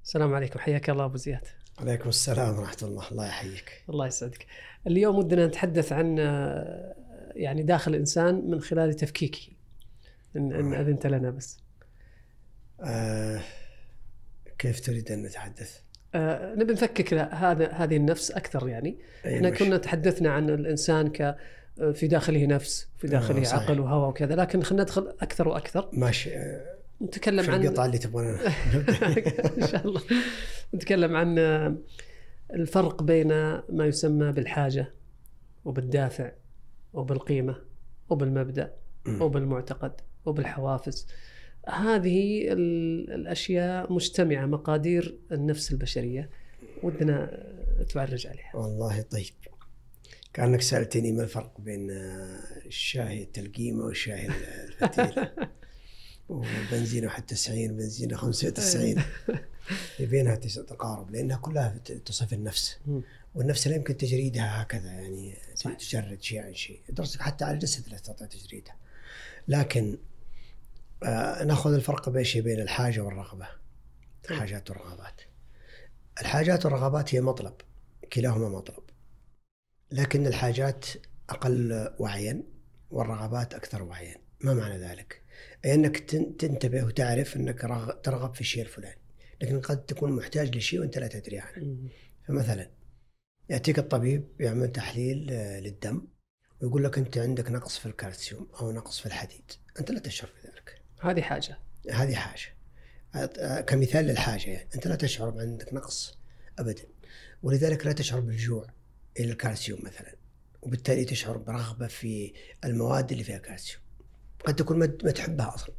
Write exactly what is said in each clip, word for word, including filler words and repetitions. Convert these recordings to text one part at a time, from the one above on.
السلام عليكم، حياك الله أبو زياد. عليكم السلام ورحمة الله. الله يحييك. الله يسعدك. اليوم ودنا نتحدث عن يعني داخل الإنسان من خلال تفكيكه، إن, إن أذنت لنا بس. آه كيف تريد أن نتحدث؟ آه نبي نفكك هذا هذه النفس أكثر. يعني إحنا كنا تحدثنا عن الإنسان ك في داخله نفس، في داخله آه عقل وهوى وكذا، لكن خلينا ندخل أكثر وأكثر. ماشي. آه نتكلم عن القطعة اللي تبغون إن شاء الله. نتكلم عن الفرق بين ما يسمى بالحاجة وبالدافع وبالقيمة وبالمبدأ وبالمعتقد وبالحوافز. هذه الأشياء مجتمعة، مقادير النفس البشرية، ودنا تعرج عليها. والله طيب، كأنك سألتني ما الفرق بين الشاهي التلقيمة والشاهي الفتيل وبنزينه واحد وتسعين وبنزينه خمسة وتسعين. بينها تقارب لأنها كلها تصف النفس، والنفس لا يمكن تجريدها هكذا، يعني صح. تجرد شيء عن شيء، درسك حتى على الجسد لا تستطيع تجريدها. لكن آه نأخذ الفرق بين شيء بين الحاجة والرغبة. الحاجات والرغبات. الحاجات والرغبات هي مطلب، كلاهما مطلب، لكن الحاجات أقل وعيا والرغبات أكثر وعيا. ما معنى ذلك؟ أي أنك تنتبه وتعرف أنك ترغب في الشيء الفلاني، لكن قد تكون محتاج لشيء وأنت لا تدري عنه. فمثلا يأتيك الطبيب يعمل تحليل للدم ويقول لك أنت عندك نقص في الكالسيوم أو نقص في الحديد، أنت لا تشعر بذلك. هذه حاجة. هذه حاجة كمثال للحاجة، يعني أنت لا تشعر بأنك نقص أبدا، ولذلك لا تشعر بالجوع إلى الكالسيوم مثلا، وبالتالي تشعر برغبة في المواد اللي فيها كالسيوم. قد تكون ما تحبها أصلا،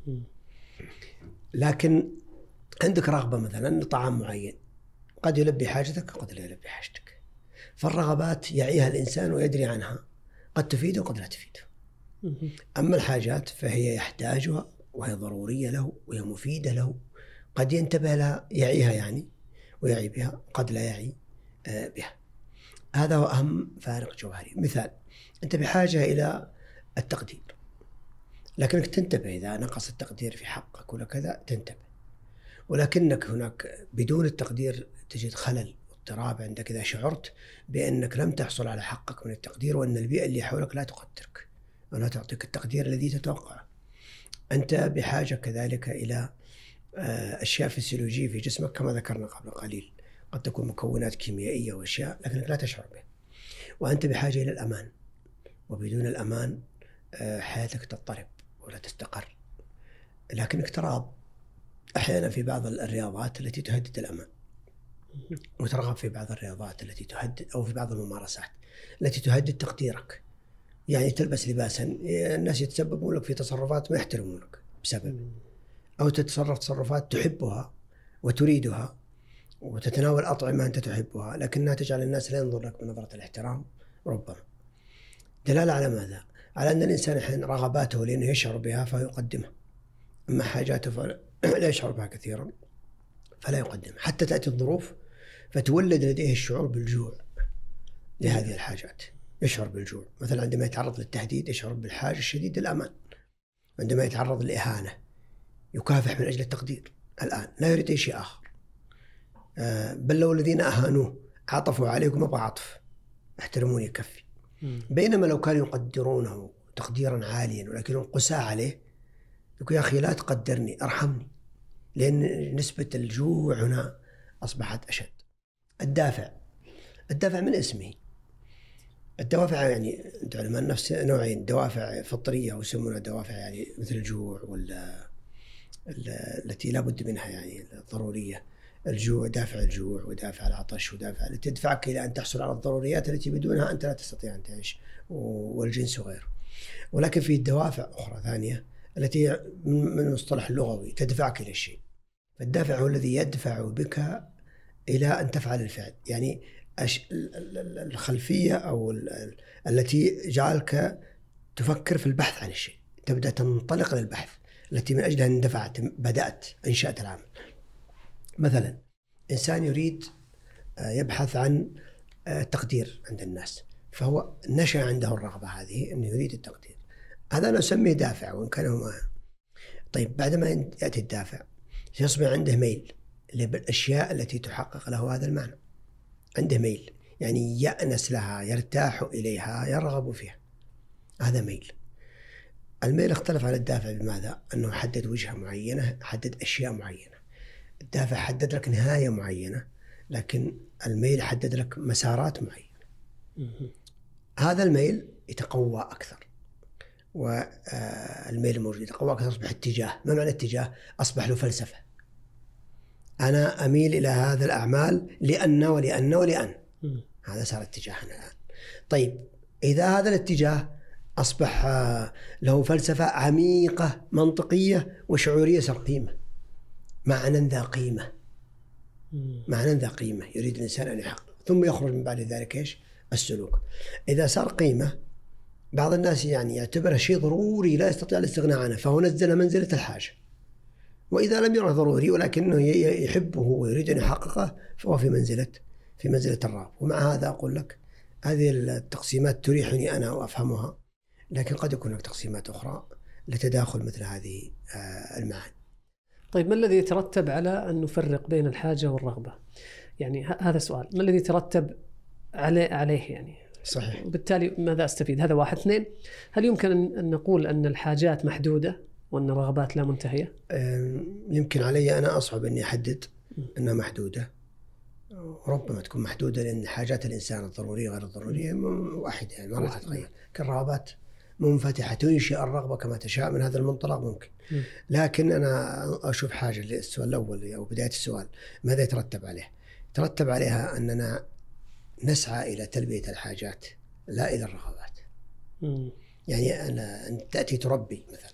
لكن عندك رغبة مثلا لطعام معين، قد يلبي حاجتك قد لا يلبي حاجتك. فالرغبات يعيها الإنسان ويدري عنها، قد تفيده وقد لا تفيده. أما الحاجات فهي يحتاجها وهي ضرورية له وهي مفيدة له، قد ينتبه لها يعيها يعني ويعي بها، قد لا يعي بها. هذا هو أهم فارق جوهري. مثال، أنت بحاجة إلى التقدير، لكنك تنتبه إذا نقص التقدير في حقك ولا كذا تنتبه، ولكنك هناك بدون التقدير تجد خلل واضطراب عندك إذا شعرت بأنك لم تحصل على حقك من التقدير، وأن البيئة اللي حولك لا تقدرك ولا تعطيك التقدير الذي تتوقعه. أنت بحاجة كذلك إلى أشياء فسيولوجية في جسمك كما ذكرنا قبل قليل، قد تكون مكونات كيميائية وأشياء لكنك لا تشعر بها. وأنت بحاجة إلى الأمان، وبدون الأمان حياتك تضطرب ولا تستقر. لكنك ترغب أحيانا في بعض الرياضات التي تهدد الأمان، وترغب في بعض الرياضات التي تهدد، أو في بعض الممارسات التي تهدد تقديرك. يعني تلبس لباسا الناس يتسببون لك في تصرفات ما يحترمونك بسبب، أو تتصرف تصرفات تحبها وتريدها وتتناول أطعمة أنت تحبها لكنها تجعل الناس لا ينظر لك بنظرة الاحترام. ربما دلالة على ماذا؟ على أن الإنسان حين رغباته لأنه يشعر بها فيقدمها، أما حاجاته فلا يشعر بها كثيرا فلا يقدمها، حتى تأتي الظروف فتولد لديه الشعور بالجوع لهذه الحاجات. يشعر بالجوع مثلا عندما يتعرض للتهديد، يشعر بالحاجة الشديدة الأمان. عندما يتعرض للإهانة يكافح من أجل التقدير، الآن لا يريد أي شيء آخر. آه بل لو الذين أهانوه عطفوا عليكم أبغى عطف، احترموني يكفي. بينما لو كانوا يقدرونه تقديرا عاليا ولكنهم قساء عليه، يقول يا أخي لا تقدرني أرحمني، لأن نسبة الجوع هنا أصبحت أشد. الدافع، الدافع من اسمه. الدوافع يعني أنت علماء النفس نوعين، دوافع فطرية ويسمونها دوافع يعني مثل الجوع ولا التي لا بد منها يعني الضرورية. الجوع دافع الجوع ودافع العطش ودافع التي تدفعك إلى أن تحصل على الضروريات التي بدونها أنت لا تستطيع أن تعيش، والجنس وغيره. ولكن في دوافع أخرى ثانية التي من مصطلح اللغوي تدفعك إلى الشيء. فالدافع هو الذي يدفع بك إلى أن تفعل الفعل، يعني الخلفية أو التي جعلك تفكر في البحث عن الشيء، تبدأ تنطلق للبحث التي من أجلها اندفعت، بدأت أنشأت العمل. مثلا إنسان يريد يبحث عن التقدير عند الناس، فهو نشأ عنده الرغبة هذه أنه يريد التقدير، هذا نسميه دافع وإن كان هو. طيب بعدما يأتي الدافع يصبح عنده ميل، للأشياء التي تحقق له هذا المعنى. عنده ميل، يعني يأنس لها، يرتاح إليها، يرغب فيها، هذا ميل. الميل اختلف على الدافع بماذا؟ أنه حدد وجهة معينة، حدد أشياء معينة. الدافع حدد لك نهاية معينة، لكن الميل حدد لك مسارات معينة. هذا الميل يتقوى أكثر، والميل الموجود يتقوى أكثر، أصبح اتجاه. ما معنى اتجاه؟ أصبح له فلسفة. أنا أميل إلى هذا الأعمال لأن ولأن ولأن هذا صار اتجاهنا الآن. طيب إذا هذا الاتجاه أصبح له فلسفة عميقة منطقية وشعورية، صار قيمة، معنى ذا قيمة، معنى ذا قيمة يريد الإنسان أن يحقق، ثم يخرج من بعد ذلك إيش؟ السلوك. إذا صار قيمة، بعض الناس يعني يعتبره شيء ضروري لا يستطيع الاستغناء عنه، فهو نزل منزلة الحاجة. وإذا لم يره ضروري ولكنه يحبه ويريد أن يحققه، فهو في منزلة في منزلة الرغبة. ومع هذا أقول لك هذه التقسيمات تريحني أنا وأفهمها، لكن قد يكون هناك تقسيمات أخرى لتداخل مثل هذه المعاني. طيب ما الذي يترتب على أن نفرق بين الحاجة والرغبة؟ يعني هذا سؤال، ما الذي يترتب عليه عليه يعني؟ صحيح. وبالتالي ماذا أستفيد؟ هذا واحد. اثنين، هل يمكن أن نقول أن الحاجات محدودة وأن الرغبات لا منتهية؟ يمكن علي أنا أصعب أني أحدد أنها محدودة، ربما تكون محدودة لأن حاجات الإنسان الضرورية غير الضرورية واحدة، يعني ما راح تتغير. كالرغبات منفتحة، تنشئ الرغبة كما تشاء، من هذا المنطلق ممكن. لكن أنا أشوف حاجة للسؤال الأول أو بداية السؤال، ماذا يترتب عليه؟ يترتب عليها أننا نسعى إلى تلبية الحاجات لا إلى الرغبات. م. يعني أنا أنت تأتي تربي مثلا،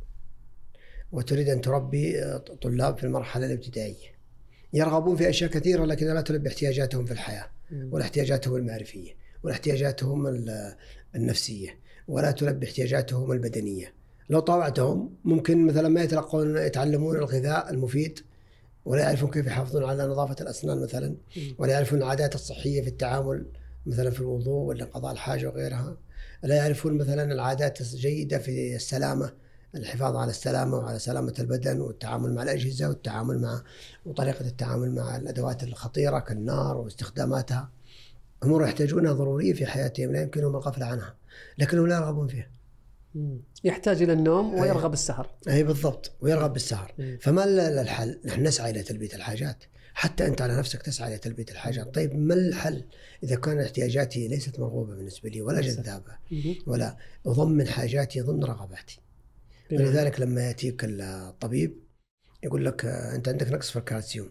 وتريد أن تربي طلاب في المرحلة الابتدائية، يرغبون في أشياء كثيرة لكن لا تلبي احتياجاتهم في الحياة، ولا احتياجاتهم المعرفية، ولا احتياجاتهم النفسية، ولا تلبي احتياجاتهم البدنية. لو طاوعتهم ممكن مثلا ما يتلقون يتعلمون الغذاء المفيد، ولا يعرفون كيف يحافظون على نظافة الأسنان مثلا، ولا يعرفون العادات الصحية في التعامل مثلا في الوضوء ولا قضاء الحاجة وغيرها، لا يعرفون مثلا العادات الجيدة في السلامة، الحفاظ على السلامة وعلى سلامة البدن، والتعامل مع الأجهزة، والتعامل مع وطريقة التعامل مع الأدوات الخطيرة كالنار واستخداماتها. أمور يحتاجونها ضرورية في حياتهم، لا يمكنهم الغفلة عنها، لكنهم لا يرغبون فيها. يحتاج إلى النوم ويرغب أي. السهر. أي بالضبط، ويرغب بالسهر. مم. فما الحل؟ نحن نسعى إلى تلبية الحاجات، حتى أنت على نفسك تسعى إلى تلبية الحاجات. طيب ما الحل إذا كان احتياجاتي ليست مرغوبة بالنسبة لي ولا جذابة، ولا أضمن حاجاتي ضمن رغباتي؟ ولذلك لما يأتيك الطبيب يقول لك أنت عندك نقص في الكالسيوم،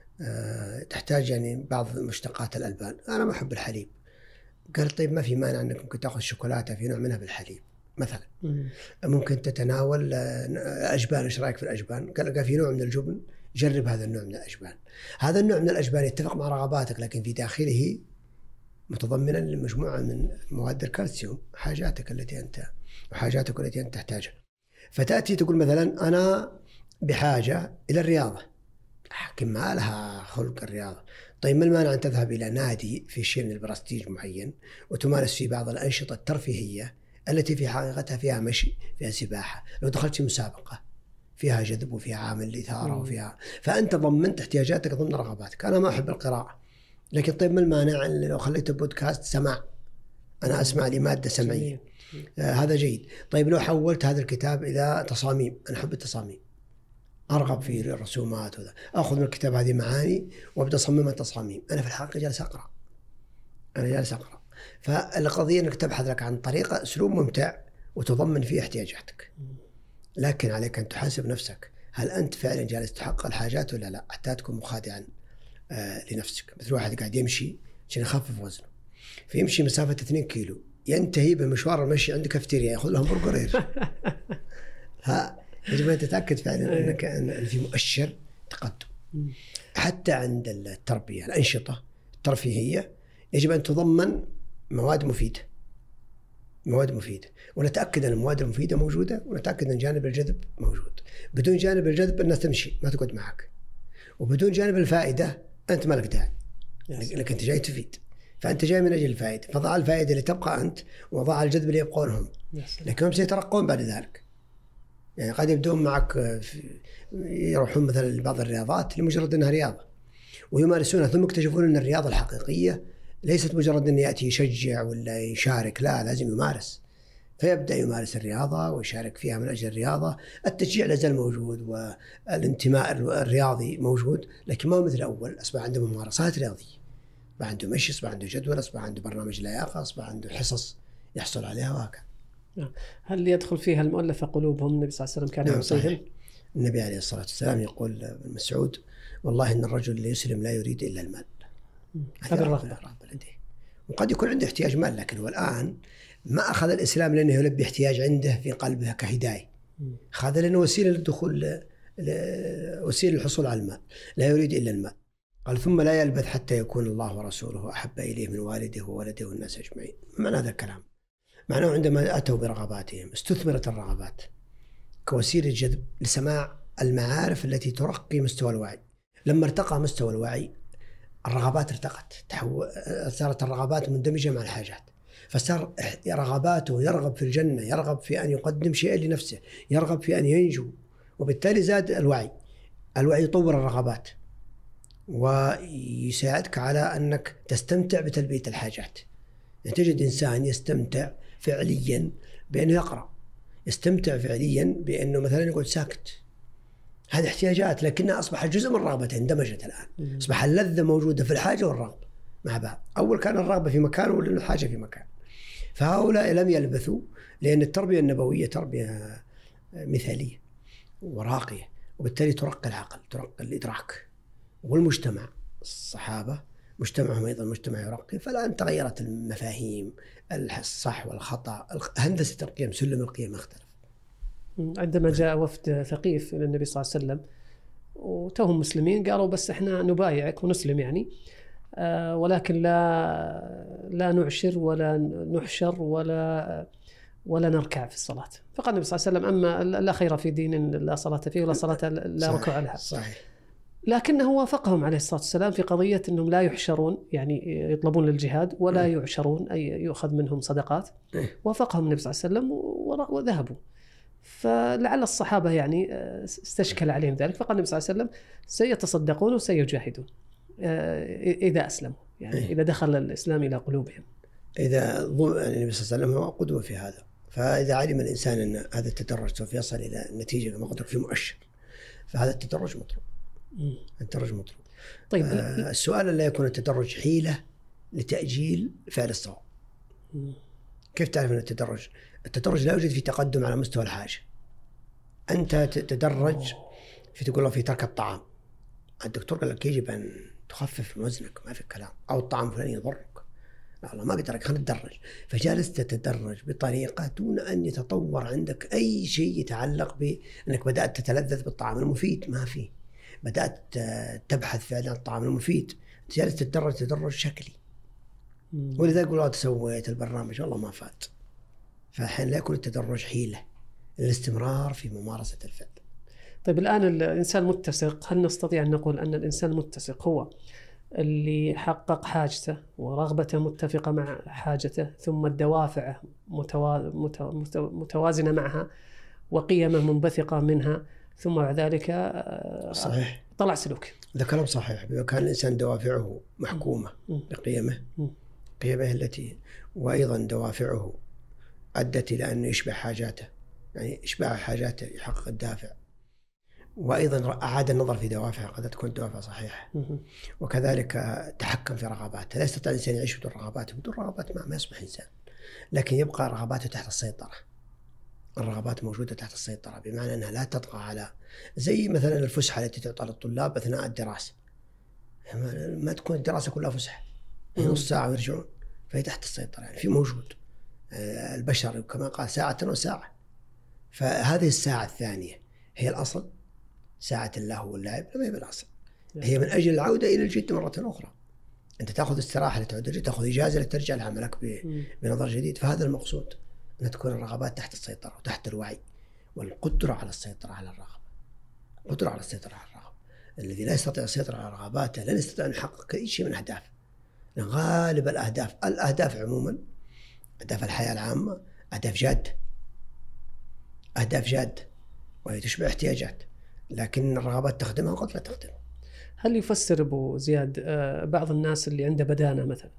تحتاج يعني بعض مشتقات الألبان، أنا ما أحب الحليب. قال طيب ما في مانع أنك ممكن تأخذ شوكولاتة في نوع منها بالحليب مثلا. مم. ممكن تتناول أجبان، إيش رأيك في الأجبان؟ قال في نوع من الجبن، جرب هذا النوع من الأجبان. هذا النوع من الأجبان يتفق مع رغباتك، لكن في داخله متضمنا لمجموعة من مواد الكالسيوم، حاجاتك التي أنت وحاجاتك التي أنت تحتاجها. فتأتي تقول مثلا أنا بحاجة إلى الرياضة، لكن ما لها خلق الرياضة. طيب ما المانع أن تذهب إلى نادي في شيء من البرستيج معين وتمارس فيه بعض الأنشطة الترفيهية التي في حقيقتها فيها مشي، فيها سباحة، لو دخلت في مسابقة فيها جذب وفيها عامل إثارة وفيها، فأنت ضمنت احتياجاتك ضمن رغباتك. أنا ما أحب القراءة، لكن طيب ما المانع لو خليته بودكاست سماع، أنا أسمع لمادة سمعية، آه هذا جيد. طيب لو حولت هذا الكتاب إلى تصاميم، أنا أحب التصاميم، أرغب في الرسومات وذا، أخذ من الكتاب هذه معاني وأبدأ أصممها تصاميم. أنا في الحقيقة جالس أقرأ، أنا جالس أقرأ. فالقضية أنك تبحث لك عن طريقة أسلوب ممتع وتضمن فيه احتياجاتك، لكن عليك أن تحاسب نفسك، هل أنت فعلا جالس تحقق الحاجات ولا لا، حتى تكون مخادعا آه لنفسك. مثل واحد قاعد يمشي عشان يخفف وزنه، فيمشي مسافة اثنين كيلو، ينتهي بمشوار المشي عند كافتيريا يأخذ لهم برجر. ها يجب أن تتأكد فعلا أنك أن في مؤشر تقدم. حتى عند التربية، الأنشطة الترفيهية يجب أن تضمن مواد مفيدة، مواد مفيدة، ونتأكد أن المواد المفيدة موجودة، ونتأكد أن جانب الجذب موجود. بدون جانب الجذب الناس تمشي ما تقعد معك، وبدون جانب الفائدة أنت ما لك داعي، لكن أنت جاي تفيد، فأنت جاي من أجل الفائدة، فضع الفائدة اللي تبقى أنت وضع الجذب اللي يبقون هم، لكن هم سيترقون بعد ذلك. يعني قد يبدون معك يروحون مثلا لبعض الرياضات لمجرد أنها رياضة ويمارسونها، ثم يكتشفون أن الرياضة الحقيقية ليست مجرد أن يأتي يشجع ولا يشارك، لا، لازم يمارس. فيبدأ يمارس الرياضة ويشارك فيها من أجل الرياضة. التشجيع لازال موجود والانتماء الرياضي موجود، لكن ما هو مثل أول. أصبح عنده ممارسات رياضية، أصبح عنده مشي، أصبح عنده جدول، أصبح عنده برنامج لياقة، أصبح عنده حصص يحصل عليها وهكذا. هل يدخل فيها المؤلفة قلوبهم؟ النبي صلى الله عليه وسلم كان يوصيهم. النبي عليه الصلاة والسلام يقول ابن مسعود: والله إن الرجل يسلم لا يريد إلا المال. هذا الرغبة لديه، وقد يكون عنده احتياج مال، لكن هو الآن ما أخذ الإسلام لأنه يلبي احتياج عنده في قلبه كهداية، أخذ لأنه وسيلة للدخول، وسيلة للحصول على المال، لا يريد إلا المال. قال: ثم لا يلبث حتى يكون الله ورسوله أحب إليه من والده وولده والناس أجمعين. معنى هذا الكلام معناه عندما أتوا برغباتهم استثمرت الرغبات كوسيلة جذب لسماع المعارف التي ترقي مستوى الوعي. لما ارتقى مستوى الوعي الرغبات ارتقت، صارت الرغبات مندمجة مع الحاجات، فصار رغباته يرغب في الجنة، يرغب في أن يقدم شيئا لنفسه، يرغب في أن ينجو، وبالتالي زاد الوعي. الوعي يطور الرغبات ويساعدك على أنك تستمتع بتلبية الحاجات. يعني تجد إنسان يستمتع فعليا بأنه يقرأ، يستمتع فعليا بأنه مثلا يقعد ساكت. هذه احتياجات لكنها أصبحت جزء من رغبته، اندمجت الآن، أصبح اللذة موجودة في الحاجة والرغبة مع بعض. أول كان الرغبة في مكان والحاجة في مكان. فهؤلاء لم يلبثوا، لأن التربية النبوية تربية مثالية وراقية، وبالتالي ترقي العقل، ترقي الإدراك. والمجتمع الصحابة مجتمعهم أيضا مجتمع يرقي، فالآن تغيرت المفاهيم، الصح والخطأ، هندسة القيم، سلم القيم اختلف. عندما جاء وفد ثقيف إلى النبي صلى الله عليه وسلم وتوهم مسلمين، قالوا: بس إحنا نبايعك ونسلم يعني، آه ولكن لا لا نعشر ولا نحشر ولا ولا نركع في الصلاة. فقال النبي صلى الله عليه وسلم: أما لا خير في دين لا صلاة فيه ولا صلاة لا ركوع لها. صحيح. لكنه وافقهم عليه الصلاة والسلام في قضية أنهم لا يحشرون، يعني يطلبون للجهاد ولا يعشرون، أي يؤخذ منهم صدقات. وافقهم النبي صلى الله عليه وسلم وذهبوا. فلعل الصحابة يعني استشكل عليهم ذلك، فقال النبي صلى الله عليه وسلم: سيتصدقون وسيجاهدون إذا أسلموا، يعني إذا دخل الإسلام إلى قلوبهم. إذا النبي صلى الله عليه وسلم هو قدوة في هذا، فإذا علم الإنسان أن هذا التدرج سوف يصل إلى النتيجة كما قلت لك في مؤشر، فهذا التدرج مطلوب. التدرج مطلوب. طيب آه السؤال: لا يكون التدرج حيلة لتأجيل فعل الصواب. كيف تعرف أن التدرج؟ التدرج لا يوجد في تقدم على مستوى الحاجة. أنت تتدرج في، تقول له في ترك الطعام، الدكتور قال لك يجب أن تخفف من وزنك، ما في كلام، أو الطعام فلان يضرك، لا الله ما قدر لك، خلينا نتدرج. فجالس تتدرج بطريقة دون أن يتطور عندك أي شيء يتعلق بأنك بدأت تتلذذ بالطعام المفيد، ما في، بدأت تبحث فعلا عن الطعام المفيد، جالس تتدرج تدرج شكلي. ولذا يقول: والله تسويت البرنامج والله ما فات. فالحين لا يكون التدرج حيلة، الاستمرار في ممارسة الفعل. طيب الآن الإنسان متسق، هل نستطيع أن نقول أن الإنسان المتسق هو اللي حقق حاجته ورغبته متفقة مع حاجته، ثم الدوافع متوازنة معها وقيمه منبثقة منها، ثم بعد ذلك صحيح طلع سلوك؟ هذا كلام صحيح. إذا كان الإنسان دوافعه محكومة بقيمه، قيمه التي وأيضا دوافعه أدت إلى أن يشبع حاجاته، يعني إشباع حاجاته يحقق الدافع، وأيضا أعاد النظر في دوافعه، قد تكون دوافع صحيحة. وكذلك تحكم في رغباته. لا يستطيع الإنسان يعيش بدون رغباته، بدون رغبات ما, ما يصبح إنسان، لكن يبقى رغباته تحت السيطرة. الرغبات موجودة تحت السيطرة، بمعنى أنها لا تطغى على، زي مثلا الفسحة التي تعطى للطلاب أثناء الدراسة، ما تكون الدراسة كلها فسحة نص ساعة ويرجعون، فهي تحت السيطرة، يعني في موجود البشر كما قال ساعة وساعة. فهذه الساعة الثانية هي الأصل، ساعة اللهو واللعب لما هي بالأصل، هي من أجل العودة إلى الجد مرة أخرى. أنت تأخذ استراحة لتعود الجد، تأخذ إجازة لترجع لعملك بنظر جديد. فهذا المقصود، أن تكون الرغبات تحت السيطرة وتحت الوعي، والقدرة على السيطرة على الرغبة. القدرة على السيطرة على الرغبة. الذي لا يستطيع السيطرة على رغباته لن يستطيع أن يحقق أي شيء من أهدافه. غالب الأهداف الأهداف عموما، أهداف الحياة العامة، أهداف جادة، أهداف جادة وهي تشبع احتياجات، لكن الرغبات تخدمها وقد لا تخدمها. هل يفسر أبو زياد بعض الناس اللي عنده بدانة مثلا،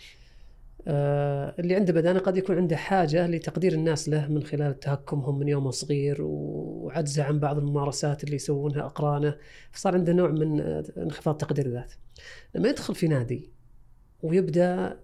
اللي عنده بدانة قد يكون عنده حاجة لتقدير الناس له من خلال تهكمهم من يوم صغير وعجزه عن بعض الممارسات اللي يسوونها أقرانه، فصار عنده نوع من انخفاض تقدير الذات. لما يدخل في نادي ويبدأ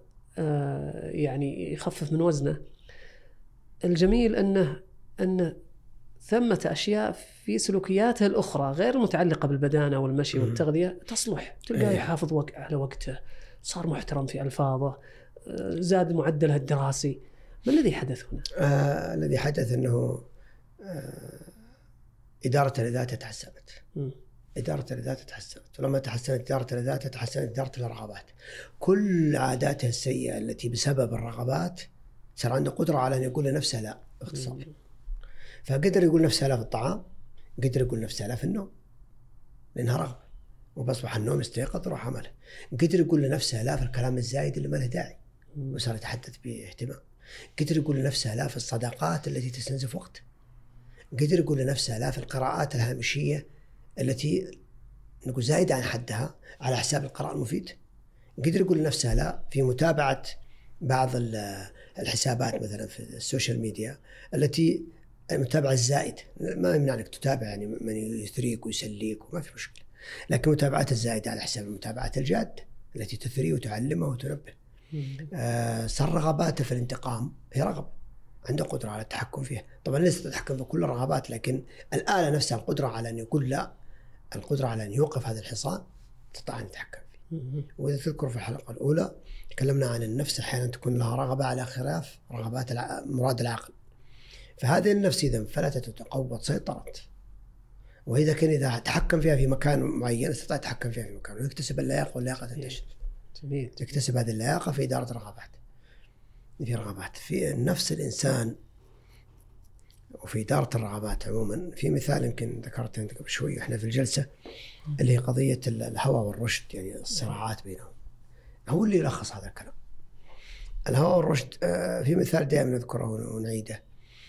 يعني يخفف من وزنه، الجميل أنه أنه ثمة أشياء في سلوكياته الأخرى غير متعلقة بالبدانة والمشي والتغذية تصلح. تلقاه يحافظ وق... على وقته، صار محترم في ألفاظه، زاد معدله الدراسي. ما الذي حدث هنا؟ آه الذي حدث أنه آه إدارة الذات تحسنت. م. إدارة الذات تحسنت، ولما تحسنت إدارة الذات تحسنت إدارة الرغبات. كل عاداته السيئة التي بسبب الرغبات صار عنده قدرة على أن يقول لنفسه لا باختصار. فقدر يقول نفسه لا في الطعام، قدر يقول نفسه لا في النوم لأنها رغبة، وبصبح النوم يستيقظ يروح عمله. قدر يقول لنفسه لا في الكلام الزايد اللي ما له داعي وصار يتحدث باهتمام. قدر يقول لنفسه لا في الصداقات التي تستنزف وقت. قدر يقول لنفسه لا في القراءات الهامشية التي نقول زايدة عن حدها على حساب القراءة المفيد. قدر يقول لنفسه لا في متابعة بعض الحسابات مثلا في السوشيال ميديا التي المتابعة الزائد ما يمنع انك تتابع يعني من يثريك ويسليك وما في مشكلة، لكن متابعات الزائدة على حساب المتابعات الجاد التي تثري وتعلمه وتنبه. آه صار رغباته في الانتقام هي رغبة عنده قدرة على التحكم فيها. طبعا ليس تتحكم في كل الرغبات، لكن الآلة نفسها القدرة على أن يقول لا، القدرة على أن يوقف هذا الحصان تستطيع أن يتحكم فيه. وإذا تذكر في الحلقة الأولى تكلمنا عن النفس أحيانا تكون لها رغبة على خلاف رغبات مراد العقل. فهذه النفس إذا انفلتت وتقوت سيطرت، وإذا كان إذا تحكم فيها في مكان معين استطاع يتحكم فيها في مكان ويكتسب اللياقة، واللياقة تنتشر. يكتسب هذه اللياقة في إدارة الرغبات. في رغبات في النفس الإنسان وفي إدارة الرغبات عموما. في مثال يمكن ذكرته قبل شوي إحنا في الجلسة اللي هي قضية الهوى والرشد، يعني الصراعات بينهم، هو اللي يلخص هذا الكلام. الهوى والرشد في مثال دائما نذكره ونعيده.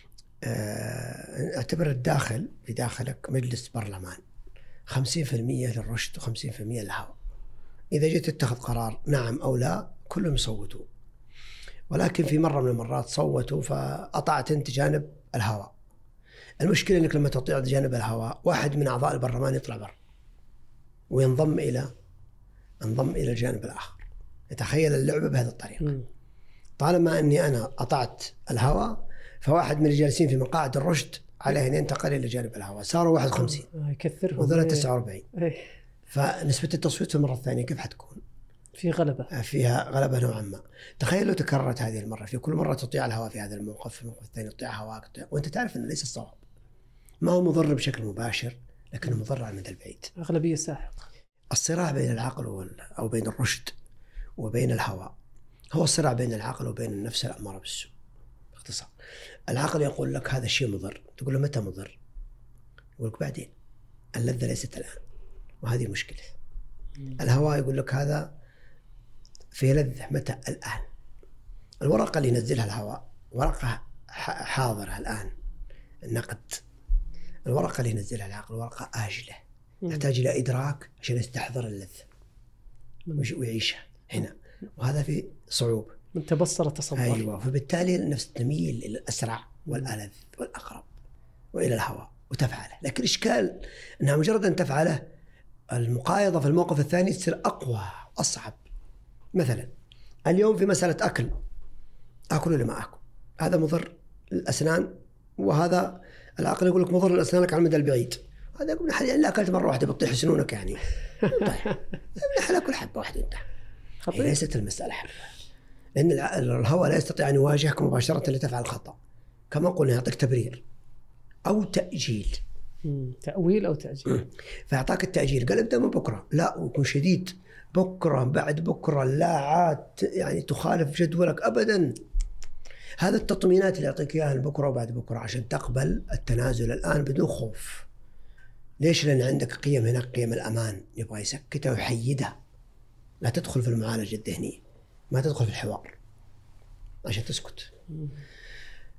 اعتبر الداخل في داخلك مجلس برلمان، خمسين في المية للرشد وخمسين في المية للهوى. إذا جيت تتخذ قرار نعم أو لا كلهم يصوتوا، ولكن في مرة من المرات صوتوا فأطعت أنت جانب الهوى. المشكلة أنك لما تطيع جانب الهوى واحد من أعضاء البرلمان يطلع بر وينضم إلى انضم إلى الجانب الآخر. يتخيل اللعبة بهذه الطريقة. طالما أني أنا أطعت الهوى فواحد من الجالسين في مقاعد الرشد عليه أن ينتقل إلى جانب الهوى، صاروا واحد وخمسين وذولا تسعة وأربعين. فنسبة التصويت في المرة الثانية كيف حتكون؟ في غلبة، فيها غلبة نوعا ما. تخيل لو تكررت هذه المرة، في كل مرة تطيع الهواء في هذا الموقف، في الموقف الثاني تطيع هواك، وأنت تعرف أنه ليس الصواب. ما هو مضر بشكل مباشر لكنه مضر على المدى البعيد. أغلبية ساحقة. الصراع بين العقل أو بين الرشد وبين الهوى هو الصراع بين العقل وبين النفس الأمارة بالسوء. باختصار العقل يقول لك هذا الشيء مضر، تقول له متى مضر؟ يقول لك بعدين، اللذة ليست الآن، وهذه مشكلة. الهوى يقول لك هذا في لذة، متى؟ الآن. الورقة اللي ينزلها الهواء ورقة حاضرة الآن، النقد. الورقة اللي ينزلها العقل ورقة آجلة، تحتاج إلى إدراك عشان يستحضر اللذة ويعيشها هنا، وهذا في صعوبة. من تبصر تصور. أيوة. فبالتالي النفس تميل إلى الأسرع والألذ والأقرب وإلى الهواء وتفعله، لكن إشكال أنها مجرد أن تفعله المقايضة في الموقف الثاني تصير أقوى أصعب. مثلا اليوم في مسألة أكل، أكل ولا ما أكل، هذا مضر للأسنان، وهذا العقل يقول لك مضر لأسنانك على المدى البعيد. هذا يقول يعني لا أكلت مرة واحدة بتطيح سنونك يعني. طيب نحن أكل حبة واحدة انت. هي ليست المسألة حبة، لأن الهوى لا يستطيع أن يواجهك مباشرة لتفعل خطأ. كما قلنا يعطيك تبرير أو تأجيل، تأويل أو تأجيل. فأعطاك التأجيل، قال ابدأ من بكرة، لا ويكون شديد، بكرة بعد بكرة، لا عاد يعني تخالف جدولك أبدا. هذا التطمينات اللي يعطيك إياها بكرة وبعد بكرة عشان تقبل التنازل الآن بدون خوف. ليش؟ لأن عندك قيم هناك، قيم الأمان، يبغى يسكتها ويحيدها. لا تدخل في المعالجة الذهنية، ما تدخل في الحوار عشان تسكت.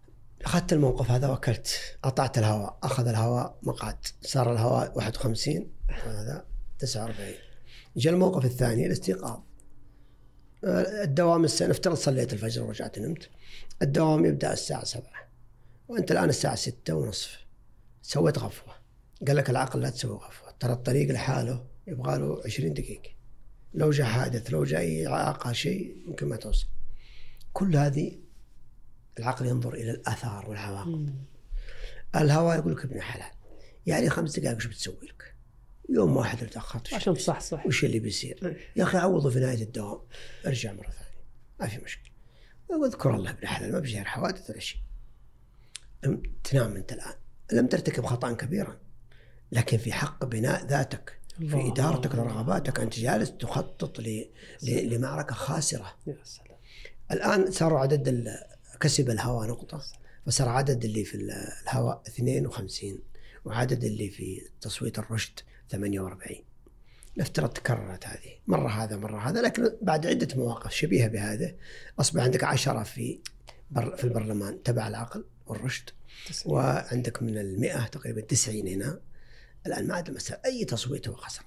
أخذت الموقف هذا وأكلت، أطعت الهواء، أخذ الهواء مقعد، صار الهواء واحد وخمسين وهذا تسعة وأربعين. جاء الموقف الثاني الاستيقاظ. الدوام السنة نفترض صليت الفجر ورجعت نمت، الدوام يبدأ الساعة سبعة وأنت الآن الساعة ستة ونصف، سويت غفوة. قال لك العقل لا تسوي غفوة، ترى الطريق لحاله يبغى له عشرين دقيقة، لو جاء حادث لو جاء أي إعاقة شيء ممكن ما توصل. كل هذه العقل ينظر إلى الآثار والعواقب. الهواء يقول لك ابن حلال، يعني خمس دقائق وش بتسوي لك؟ يوم واحد اللي تأخرت عشان صح صح وش اللي بيصير؟ يا أخي عوضه في نهاية الدوام، ارجع مرة ثانية ما في مشكلة، واذكر الله ابن حلال، ما بيجي حوادث ولا شيء. تنام أنت الآن، لم ترتكب خطأ كبيرا، لكن في حق بناء ذاتك، في إدارتك لرغباتك، أنت جالس تخطط ل... ل... لمعركة خاسرة. يا سلام. الآن صاروا عدد ال... كسب الهواء نقطة، فصار عدد اللي في الهواء اثنين وخمسين وعدد اللي في تصويت الرشد ثمانية وأربعين. نفترض تكررت هذه مرة هذا مرة هذا، لكن بعد عدة مواقف شبيهة بهذا أصبح عندك عشرة في بر... في البرلمان تبع العقل والرشد، وعندك من المئة تقريبا تسعين هنا. الآن ما عاد المسألة أي تصويت هو خسر،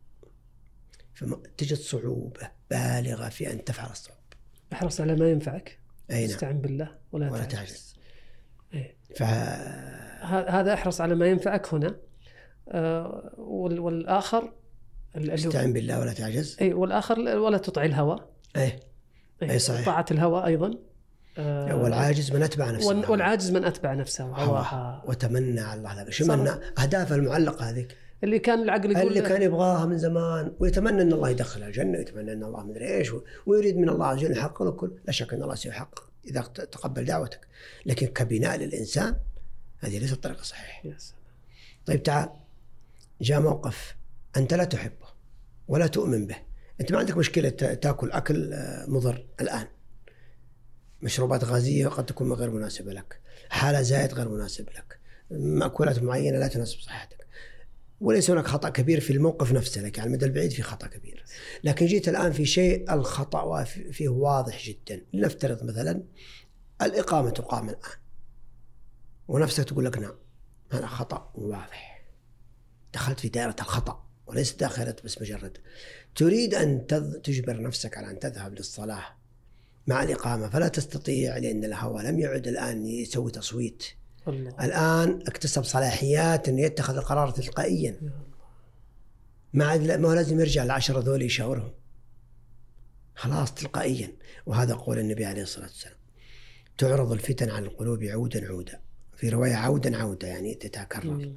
فتجد صعوبة بالغة في أن تفعل الصواب. احرص على ما ينفعك، أين استعن بالله ولا, ولا تعجز, تعجز. إيه. ف... هذا احرص على ما ينفعك هنا. آه والآخر استعن بالله ولا تعجز. أي والآخر ولا تطع الهوى. أي أي, أي صحيح. طاعة الهوى أيضا. آه والعاجز من أتبع نفسه. والعاجز من أتبع نفسه هواها وتمنى على الله. لا شو منا أهداف المعلقة هذيك اللي كان العقل يقول اللي كان يبغاها من زمان، ويتمنى أن الله يدخلها الجنة، ويتمنى أن الله مدري إيش، ويريد من الله عز وجل يحقق له كل. لا شك أن الله سيحقق إذا تقبل دعوتك، لكن كبناء للإنسان هذه ليست الطريقة صحيحة. طيب تعال، جاء موقف أنت لا تحبه ولا تؤمن به، أنت ما عندك مشكلة تأكل أكل مضر الآن، مشروبات غازية قد تكون غير مناسبة لك، حالة زائد غير مناسب لك، مأكولات معينة لا تناسب صحتك، وليس هناك خطأ كبير في الموقف نفسه، لكن على المدى البعيد في خطأ كبير. لكن جيت الآن في شيء الخطأ فيه واضح جدا. لنفترض مثلا الإقامة تقام الآن ونفسك تقول لك نعم، هذا خطأ واضح، دخلت في دائرة الخطأ وليس داخلة بس مجرد تريد أن تجبر نفسك على أن تذهب للصلاة مع الإقامة، فلا تستطيع لأن الهوى لم يعد الآن يسوي تصويت. الله. الآن اكتسب صلاحيات أن يتخذ القرار تلقائيا، ما ما هو لازم يرجع العشرة ذولي يشاورهم، خلاص تلقائيا. وهذا قول النبي عليه الصلاة والسلام: تعرض الفتن على القلوب عودا عودا، في رواية عودا عودا يعني تتكرر.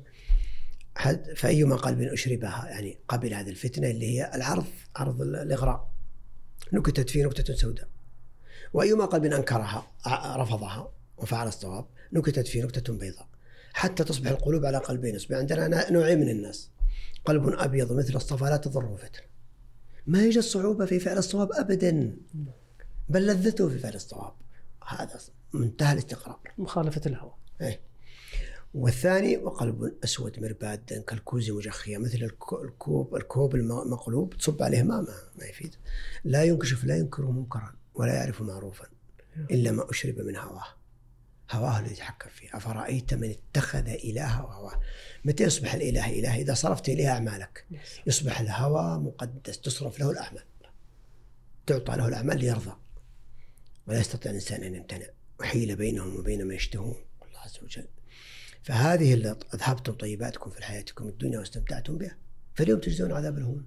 فأيما قلب أشربها يعني قبل هذه الفتنة اللي هي العرض، عرض الإغراء، نكتت فيه نكتة سوداء. وأيما قلب أنكرها رفضها وفعل الصواب نكتت فيه نكتة بيضاء، حتى تصبح القلوب على قلبين. يصبح عندنا نوعين من الناس: قلب أبيض مثل الصفا لا تضره فتنة، ما يوجد صعوبة في فعل الصواب أبدا، بل لذته في فعل الصواب، هذا منتهى الاستقرار، مخالفة الهوى. إيه. والثاني: وقلب أسود مربادا كالكوز مجخية، مثل الكوب الكوب المقلوب تصب عليه ماء ما يفيد، لا ينكشف لا ينكر منكرا ولا يعرف معروفا إلا ما أشرب من هواه، هواه الذي يتحكم فيه. أفرأيت من اتخذ إلهه هواه. متى يصبح الإله إله؟ إذا صرفت إليه أعمالك. يصبح الهوى مقدس، تصرف له الأعمال، تعطى له الأعمال ليرضى، ولا يستطيع الإنسان أن يمتنع، وحيل بينهم وبين ما يشتهون الله عز وجل. فهذه اللي أذهبتم طيباتكم في حياتكم الدنيا واستمتعتم بها، فاليوم تجزون عذاب الهون.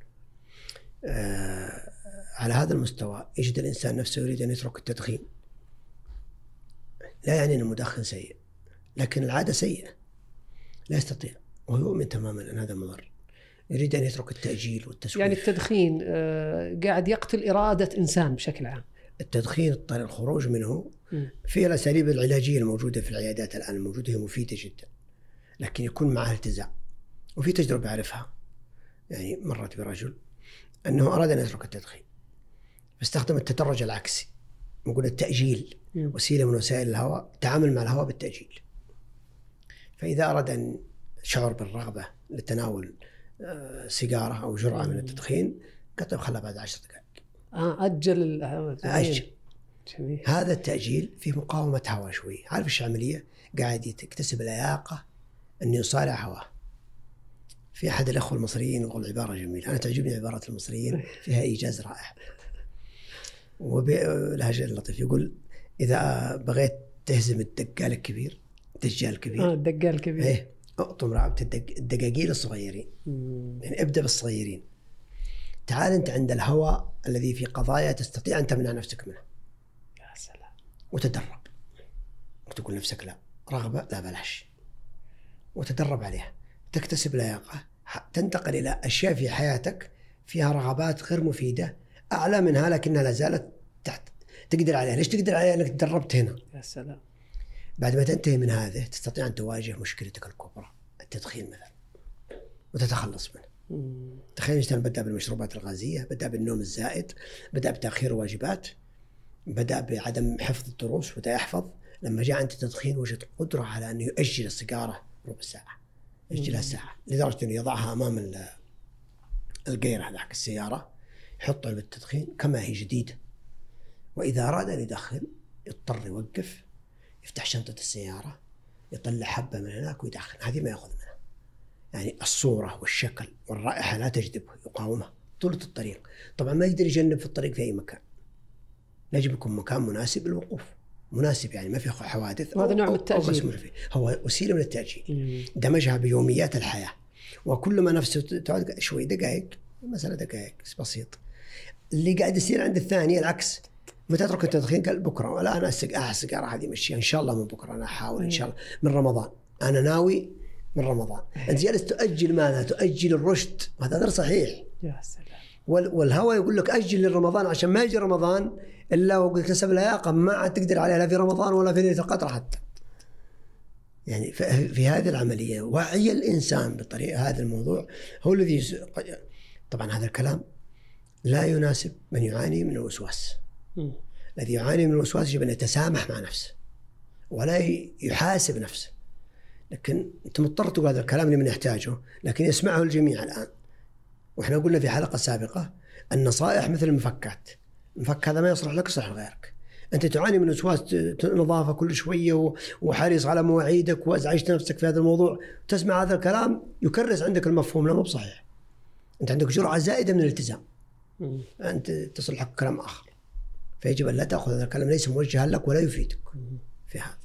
آه على هذا المستوى يجد الإنسان نفسه يريد أن يترك التدخين، لا يعني أن المدخن سيء، لكن العادة سيئة، لا يستطيع، وهو يؤمن تماما أن هذا مضر، يريد أن يترك التأجيل والتسويف. يعني التدخين آه قاعد يقتل إرادة إنسان بشكل عام. التدخين الخروج منه في الأساليب العلاجية الموجودة في العيادات الآن الموجودة هي مفيدة جدا، لكن يكون معها التزام. وفي تجربة أعرفها، يعني مرت برجل أنه أراد أن يترك التدخين، فاستخدم التدرج العكسي، نقول التأجيل، وسيلة من وسائل الهواء، تعامل مع الهواء بالتأجيل. فإذا أراد أن شعر بالرغبة لتناول سيجارة أو جرعة من التدخين، قطب خلها بعد عشر دقائق. آه أجل أجل جميل. هذا التأجيل في مقاومة هوى شوي. عارف ايش العملية؟ قاعد يكتسب اللياقة أن يصارع هواه. في أحد الأخوة المصريين يقول عبارة جميلة، أنا تعجبني عبارات المصريين، فيها إيجاز رائع وبلهجة لطيف. يقول إذا بغيت تهزم الدجال الكبير دجال كبير آه الدجال الكبير إيه أقطم رقبة الدقاقيل الصغيرين. يعني ابدأ بالصغيرين. تعال أنت عند الهوى الذي في قضايا تستطيع أن تمنع نفسك منه. يا سلام. وتدرب وتقول نفسك لا، رغبة لا بلاش، وتدرب عليها، تكتسب لياقة، تنتقل إلى أشياء في حياتك فيها رغبات غير مفيدة أعلى منها لكنها لا زالت تحت تقدر عليها. ليش تقدر عليها؟ لأنك تدربت هنا. يا سلام. بعد ما تنتهي من هذه تستطيع أن تواجه مشكلتك الكبرى، التدخين مثلا، وتتخلص منه. مم. تخيل إنسان بدأ بالمشروبات الغازية، بدأ بالنوم الزائد، بدأ بتأخير الواجبات، بدأ بعدم حفظ الدروس وبدأ يحفظ. لما جاء عند التدخين وجد قدرة على أن يؤجل السيجارة ربع ساعة، يؤجلها ساعة، لدرجة أنه يضعها أمام القيرة حق السيارة، يحط علبة التدخين كما هي جديدة، وإذا أراد أن يدخن يضطر يوقف، يفتح شنطة السيارة، يطلع حبة من هناك ويدخن. هذه ما يأخذ منها. يعني الصورة والشكل والرائحة لا تجذبه، يقاومها طول الطريق. طبعا ما يقدر يجنب في الطريق في أي مكان، يجب يكون مكان مناسب للوقوف، مناسب يعني ما فيه حوادث. وهذا نوع من التأجيل، هو وسيلة من التأجيل. دمجها بيوميات الحياة، وكل ما نفسه تعود شوي دقائق، مسألة دقائق بسيط. اللي قاعد يصير عند الثاني العكس، متى تترك التدخين؟ قال بكرة، ولا أنا السيجارة هذه مشي إن شاء الله من بكرة، أنا أحاول إن شاء الله من رمضان، أنا ناوي من رمضان. أنت جالس تؤجل ماذا؟ تؤجل الرشد، وهذا غير صحيح. يا سلام. والهوى يقول لك أجل للرمضان عشان ما يجي رمضان إلا وكسب لياقة ما عاد تقدر عليها لا في رمضان ولا في ليلة القدر حتى. يعني في هذه العملية وعي الإنسان بطريقة هذا الموضوع هو الذي. طبعا هذا الكلام لا يناسب من يعاني من الوسواس. الذي يعاني من الوسواس يجب أن يتسامح مع نفسه ولا يحاسب نفسه. لكن أنت مضطر تقول هذا الكلام لمن يحتاجه، لكن يسمعه الجميع الآن. وإحنا قلنا في حلقة سابقة النصائح مثل المفكات، المفك هذا ما يصلح لك يصلح لغيرك. أنت تعاني من وسواس نظافة كل شوية وحريص على مواعيدك وأزعجت نفسك في هذا الموضوع، تسمع هذا الكلام يكرس عندك المفهوم، لا مو بصحيح. أنت عندك جرعة زائدة من الالتزام، أنت تصلح لك كلام آخر، فيجب أن لا تأخذ هذا الكلام ليس موجها لك ولا يفيدك في هذا.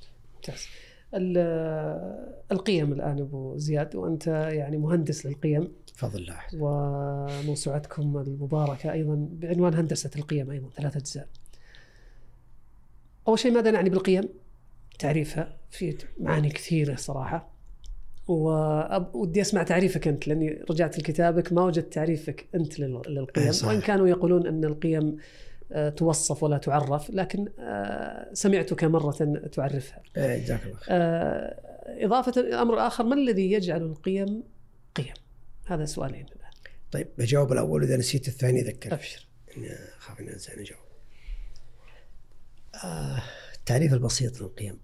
القيم الآن أبو زياد، وأنت يعني مهندس للقيم فضل الله، وموسوعتكم المباركة أيضا بعنوان هندسة القيم، أيضا ثلاثة أجزاء. أول شيء ماذا نعني بالقيم؟ تعريفها في معاني كثيرة صراحة، ودي أسمع تعريفك أنت، لأني رجعت لكتابك ما وجدت تعريفك أنت للقيم، وإن كانوا يقولون أن القيم توصف ولا تعرف، لكن سمعتك مرة تعرفها. جزاك الله خير. إضافة الأمر آخر، ما الذي يجعل القيم قيم؟ هذا سؤالين. طيب بجاوب الأول، إذا نسيت الثاني ذكر. أبشر. خاف إن أنسى أجاوب. آه، التعريف البسيط للقيم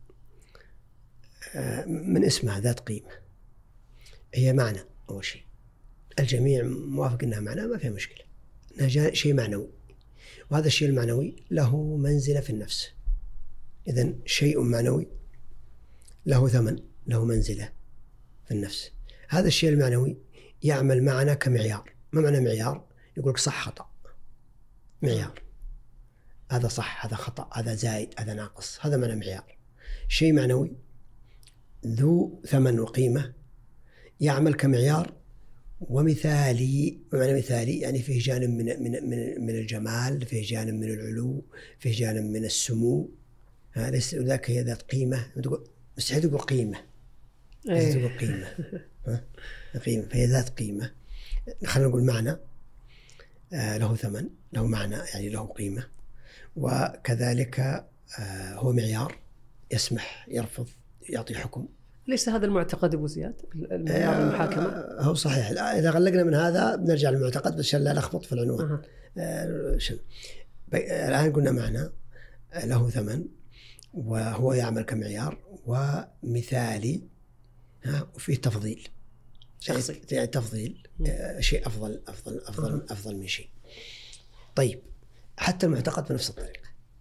آه، من اسمها ذات قيمة، هي معنى. أول شيء الجميع موافق أنها معنى، ما فيها مشكلة، أنها شيء معنوي، وهذا الشيء المعنوي له منزلة في النفس. إذن شيء معنوي له ثمن، له منزلة في النفس. هذا الشيء المعنوي يعمل معنا كمعيار. ما معنى معيار؟ يقولك صح خطأ، معيار، هذا صح هذا خطأ هذا زائد هذا ناقص، هذا معنى معيار. شيء معنوي ذو ثمن وقيمة يعمل كمعيار ومثالي. معنى مثالي يعني فيه جانب من من من من الجمال، فيه جانب من العلو، فيه جانب من السمو. هذا ذاك هي ذات قيمة. مستحيل تقول قيمة، لازم تقول قيمة. ها قيمة، فهي ذات قيمة. خلينا نقول معنى آه له ثمن، له معنى يعني له قيمة، وكذلك آه هو معيار يسمح يرفض يعطي حكم. ليس هذا المعتقد أبو زياد المعيار المحاكمة؟ هو صحيح. إذا غلقنا من هذا بنرجع للمعتقد، بس لا لخبط في العنوان. أه. آه الآن قلنا معنى له ثمن وهو يعمل كمعيار ومثالي، ها، وفيه تفضيل شخصي، يعني تفضيل آه شيء أفضل أفضل أفضل أه. أفضل من شيء. طيب حتى المعتقد بنفس الطريقة،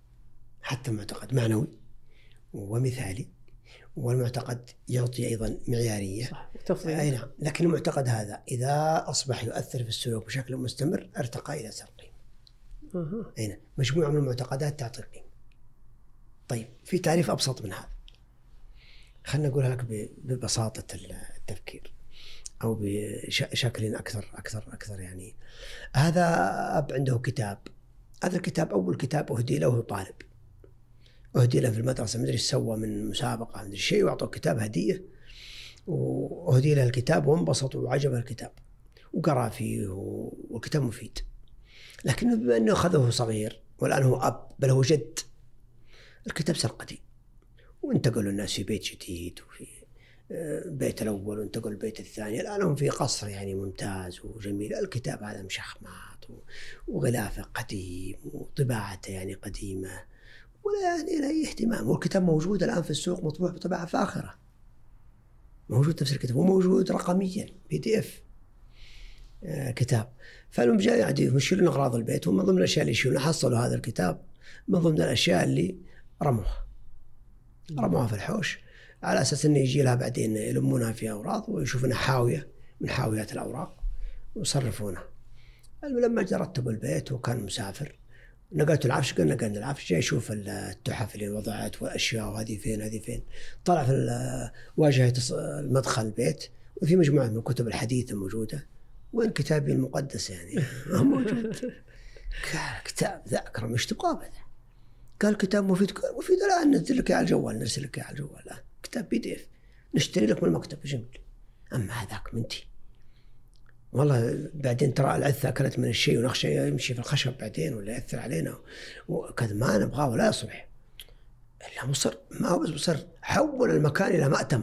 حتى المعتقد معنوي ومثالي، والمعتقد يعطي أيضا معيارية. صح. تفضيل. أي نعم. لكن المعتقد هذا إذا أصبح يؤثر في السلوك بشكل مستمر ارتقى إلى سر قيمة. أه. أي نعم. مجموعة من المعتقدات تعطي قيمة. طيب في تعريف أبسط من هذا، خلنا نقولها لك ببساطة التفكير أو بشكل أكثر أكثر أكثر يعني. هذا أب عنده كتاب، هذا الكتاب أول كتاب أهدي له طالب، أهدي له في المدرسة، مدري ايش سوى من مسابقة مدري شيء، وأعطوه كتاب هدية، وأهدي له الكتاب وانبسط وعجبه الكتاب وقرأ فيه والكتاب مفيد. لكن بما أنه أخذه صغير والآن هو أب بل هو جد، الكتاب صار قديم وانتقلوا الناس في بيت جديد وفي بيت الأول وانتقلوا البيت الثاني، الآن هم في قصر يعني ممتاز وجميل. الكتاب هذا مشخمات وغلافه قديم وطباعته يعني قديمة ولا يعني لا أي اهتمام. والكتاب موجود الآن في السوق مطبوع بطباعة فاخرة، موجود نفس الكتاب وموجود رقميا بي دي اف آه كتاب. فالهم جاي يعني يشيلون أغراض البيت، ومن ضمن الأشياء اللي يشيلون حصلوا هذا الكتاب من ضمن الأشياء اللي رموها رموها في الحوش على أساس أنه يجي لها بعدين يلمونها في أوراق ويشوفونها حاوية من حاويات الأوراق ويصرفونها. لما رتبوا البيت وكان مسافر نقلت العفش، قلنا نقلنا العفش، جاي يشوف التحف اللي وضعت والأشياء وهذه فين هذه فين. طلع في واجهة المدخل البيت وفي مجموعة من الكتب الحديثة موجودة. وين كتابي المقدس يعني موجود؟ قال كتاب ذا أكرم ايش تبغى بذا؟ قال كتاب مفيد. قال مفيد، الآن ننزل لك على الجوال، نرسل لك على الجوال الآن كتاب بي دي اف، نشتري لك من المكتب جميل. أما هذاك منتي والله بعدين ترى العثة أكلت من الشيء ونخشى يمشي في الخشب بعدين ولا يأثر علينا وكذا، ما نبغاه ولا يصلح. إلا مصر ما هو بس مصر، حول المكان إلى مأتم.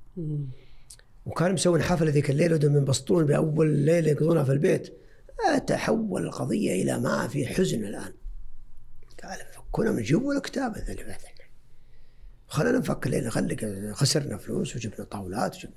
وكان مسوي حفلة ذيك الليلة ودهم ينبسطون بأول ليلة يقضونها في البيت، تحول القضية إلى ما في حزن الآن. قال فكنا نجيبوا الكتاب هذا اللي بعدين خلينا نفكر لنا، خلي خسرنا فلوس وجبنا طاولات وجبنا.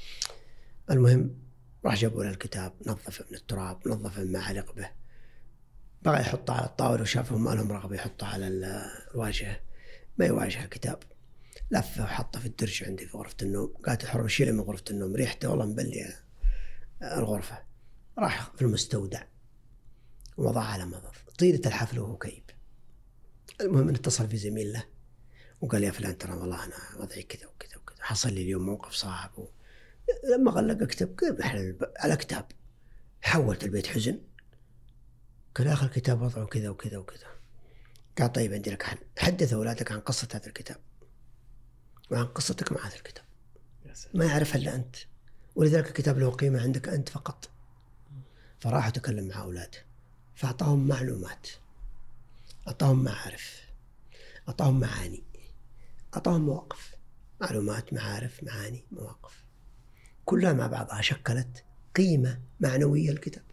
المهم راح جابوا له الكتاب، نظف من التراب، نظف المعالق به، بغى يحطه على الطاولة وشافهم ما لهم رغبة يحطه على الواجهة، ما يواجه الكتاب، لفه وحطه في الدرج عندي في غرفة النوم. قالت الحرم شيله من غرفة النوم، ريحته والله مبلية الغرفة. راح في المستودع ووضع على مضض طيلة الحفل وهو كئيب. المهم ان اتصل في زميل له وقال يا فلان ترى والله انا وضعي كذا وكذا وكذا، حصل لي اليوم موقف صعب و... لما غلق كتاب على كتاب حولت البيت حزن. قال اخر الكتاب وضعه كذا وكذا وكذا. قال طيب عندي لك حل، حدث اولادك عن قصة هذا الكتاب وعن قصتك مع هذا الكتاب، ما يعرفها الا انت، ولذلك الكتاب له قيمة عندك انت فقط. فراح تكلم مع اولاده فاعطاهم معلومات، اعطاهم معارف، اعطاهم معاني، اعطاهم مواقف، معلومات معارف معاني مواقف، كلها مع بعضها شكلت قيمة معنوية الكتاب.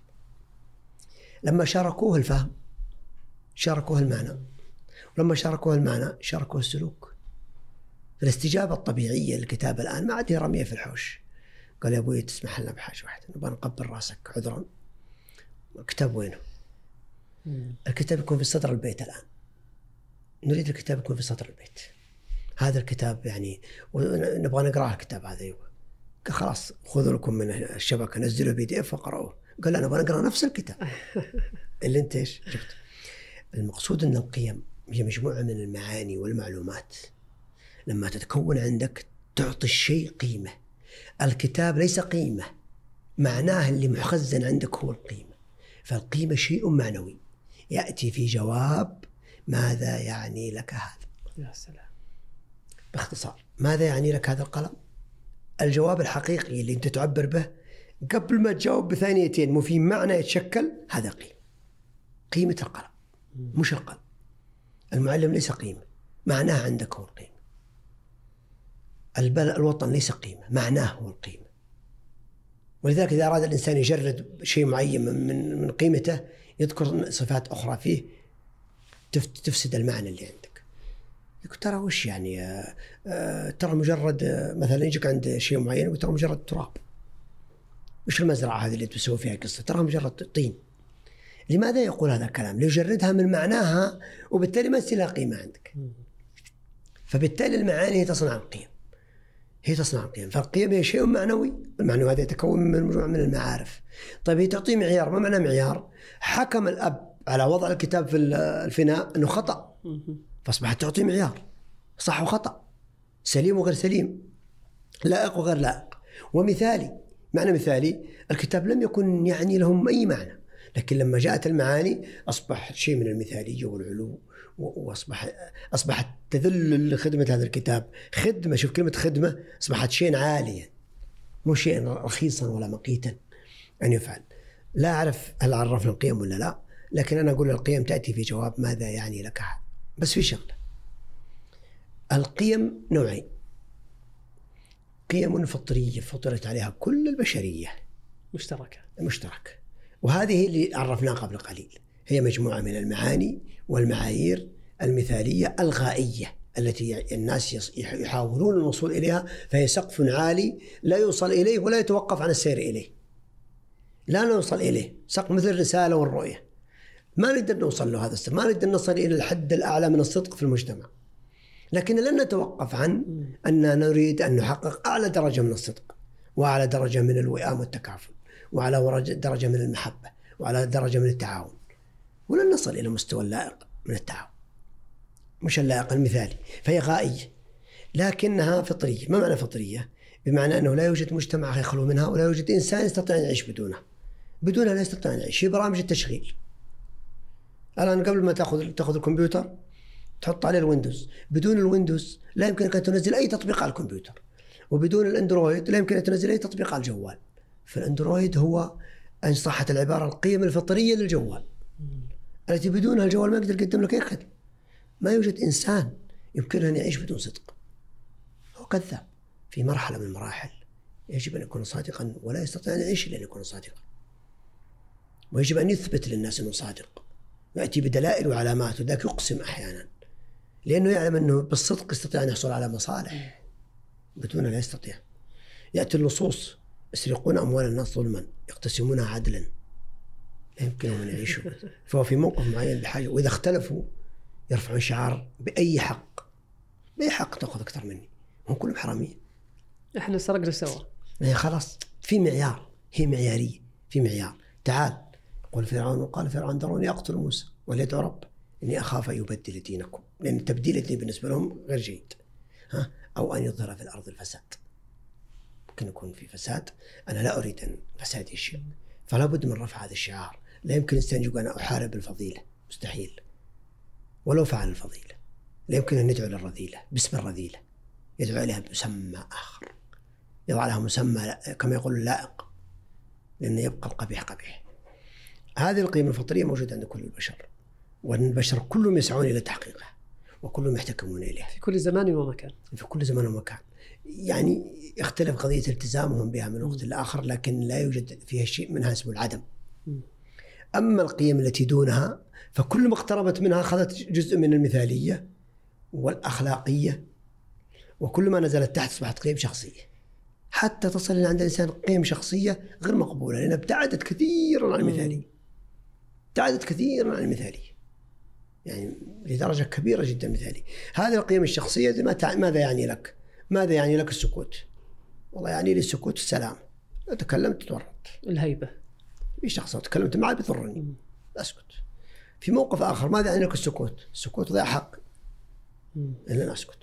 لما شاركوه الفهم شاركوه المعنى، ولما شاركوه المعنى شاركوه السلوك. الاستجابة الطبيعية للكتاب الآن ما عاد هي رمية في الحوش. قال يا أبوي تسمح لنا بحاجة واحدة، نبغى نقبل راسك عذرا. الكتاب وينه؟ مم. الكتاب يكون في صدر البيت الآن، نريد الكتاب يكون في صدر البيت. هذا الكتاب يعني نبغى نقرأ الكتاب هذا. يبغى قال خلاص خذوا لكم من الشبكة نزلوا بي دي اف وقرأوه. قال لا نبغى نقرأ نفس الكتاب اللي انت ايش جبت. المقصود ان القيم هي مجموعة من المعاني والمعلومات لما تتكون عندك تعطي الشيء قيمة. الكتاب ليس قيمة، معناه اللي مخزن عندك هو القيمة. فالقيمة شيء معنوي يأتي في جواب ماذا يعني لك هذا. يا سلام. باختصار ماذا يعني لك هذا القلم؟ الجواب الحقيقي اللي انت تعبر به قبل ما تجاوب بثانيتين مو في معنى يتشكل، هذا قيمة. قيمة القلم مش القلم. المعلم ليس قيمة، معناه عندك هو القيمة. الوطن ليس قيمة، معناه هو القيمة. ولذلك إذا أراد الإنسان يجرد شيء معين من من قيمته يذكر صفات أخرى فيه تفسد المعنى اللي عندك. يقول ترى وش يعني آه آه ترى مجرد آه مثلا يجيك عند شيء معين وترى مجرد تراب. وش المزرعة هذه اللي تسوي فيها قصة؟ ترى مجرد طين. لماذا يقول هذا الكلام؟ ليجردها من معناها، وبالتالي ما يصير لها قيمة عندك. فبالتالي المعاني هي تصنع القيم، هي تصنع القيم. فالقيم هي شيء معنوي، المعنوي هذا يتكون من مجموعة من المعارف. طيب هي تعطي معيار. ما معنى معيار؟ حكم الأب على وضع الكتاب في الفناء أنه خطأ، فأصبحت تعطي معيار صح وخطأ، سليم وغير سليم، لائق وغير لائق، ومثالي. معنى مثالي، الكتاب لم يكن يعني لهم أي معنى، لكن لما جاءت المعاني أصبح شيء من المثالية والعلو، وأصبح أصبحت تذل لخدمة هذا الكتاب خدمة. شوف كلمة خدمة، أصبحت شيء عاليا، مو شيء رخيصا ولا مقيتا أن يفعل. لا أعرف هل عرفنا القيم ولا لا، لكن أنا أقول القيم تأتي في جواب ماذا يعني لك أحد. بس في شغلة، القيم نوعين: قيم فطرية فطرت عليها كل البشرية، مشتركة مشتركة، وهذه اللي عرفناها قبل قليل، هي مجموعة من المعاني والمعايير المثالية الغائية التي الناس يحاولون الوصول إليها، فهي سقف عالي لا يوصل إليه ولا يتوقف عن السير إليه، لا نوصل إليه، سقف مثل الرسالة والرؤية، ما نقدر نوصل له هذا السقف، ما نقدر نصل إلى الحد الأعلى من الصدق في المجتمع، لكن لن نتوقف عن أن نريد أن نحقق أعلى درجة من الصدق، وأعلى درجة من الوئام والتكافل، وعلى درجة من المحبة، وعلى درجة من التعاون، ولن نصل إلى مستوى اللائق من التعاون، مش اللائق المثالي. فهي غائية لكنها فطرية. ما معنى فطرية؟ بمعنى أنه لا يوجد مجتمع يخلو منها، ولا يوجد إنسان يستطيع أن يعيش بدونها. بدونها لا يستطيع أن يعيش. هي برامج التشغيل. الآن قبل ما تأخذ تأخذ الكمبيوتر تحط عليه الويندوز، بدون الويندوز لا يمكنك أن تنزل أي تطبيق على الكمبيوتر، وبدون الأندرويد لا يمكن أن تنزل أي تطبيق على الجوال. فالأندرويد هو إن صحت العبارة القيم الفطرية للجوال التي بدونها الجوال ما يقدر يقدم لك أي خدمة. ما يوجد إنسان يمكنه أن يعيش بدون صدق، هو كذاب. في مرحلة من المراحل يجب أن يكون صادقا، ولا يستطيع أن يعيش إلا أن يكون صادقا، ويجب أن يثبت للناس أنه صادق، يأتي بدلائل وعلامات، وذاك يقسم أحيانا لأنه يعلم أنه بالصدق يستطيع أن يحصل على مصالح، بدون لا يستطيع. يأتي اللصوص يسرقون أموال الناس ظلما، يقتسمونها عدلا، لا يمكنهم أن يعيشوا. فهو في موقف معين بحاجة، وإذا اختلفوا يرفعون شعار بأي حق، بأي حق تأخذ أكثر مني، هم كلهم حرامية، إحنا سرقنا سوا. يعني خلاص في معيار، هي معيارية، في معيار. تعال قل فرعون وقال فرعون ذروني أقتل موسى وليدعو رب إني أخاف أن يبدل دينكم، لأن تبديل الدين بالنسبة لهم غير جيد. ها؟ أو أن يظهر في الأرض الفساد، ممكن يكون في فساد، أنا لا أريد أن فساد يشيع، فلا بد من رفع هذا الشعار. لا يمكن الإنسان يقول أنا أحارب الفضيلة، مستحيل، ولو فعل الفضيلة. لا يمكن أن ندعو للرذيلة باسم الرذيلة، يدعو إليها بمسمى آخر، يضع لها مسمى كما يقول اللائق، لأن يبقى القبيح قبيح. هذه القيمة الفطرية موجودة عند كل البشر، وأن البشر كلهم يسعون إلى تحقيقها، وكلهم يحتكمون إليها في كل زمان ومكان. في كل زمان ومكان. يعني يختلف قضية التزامهم بها من وقت لآخر، لكن لا يوجد فيها شيء منها اسمه العدم. أما القيم التي دونها فكل ما اقتربت منها أخذت جزء من المثالية والأخلاقية، وكل ما نزلت تحت أصبحت قيم شخصية، حتى تصل إلى عند الإنسان قيم شخصية غير مقبولة، لأنها ابتعدت كثيرا عن المثالية، ابتعدت كثيرا عن المثالية، يعني لدرجة كبيرة جدا مثالية. هذه القيم الشخصية ماذا يعني لك؟ ماذا يعني لك السكوت؟ والله يعني لي السكوت السلام، لو تكلمت تورط. الهيبة، في شخص لو تكلمت معه بيضرني، أسكت. في موقف آخر ماذا يعني لك السكوت؟ السكوت ضيع حق، إلا أسكت.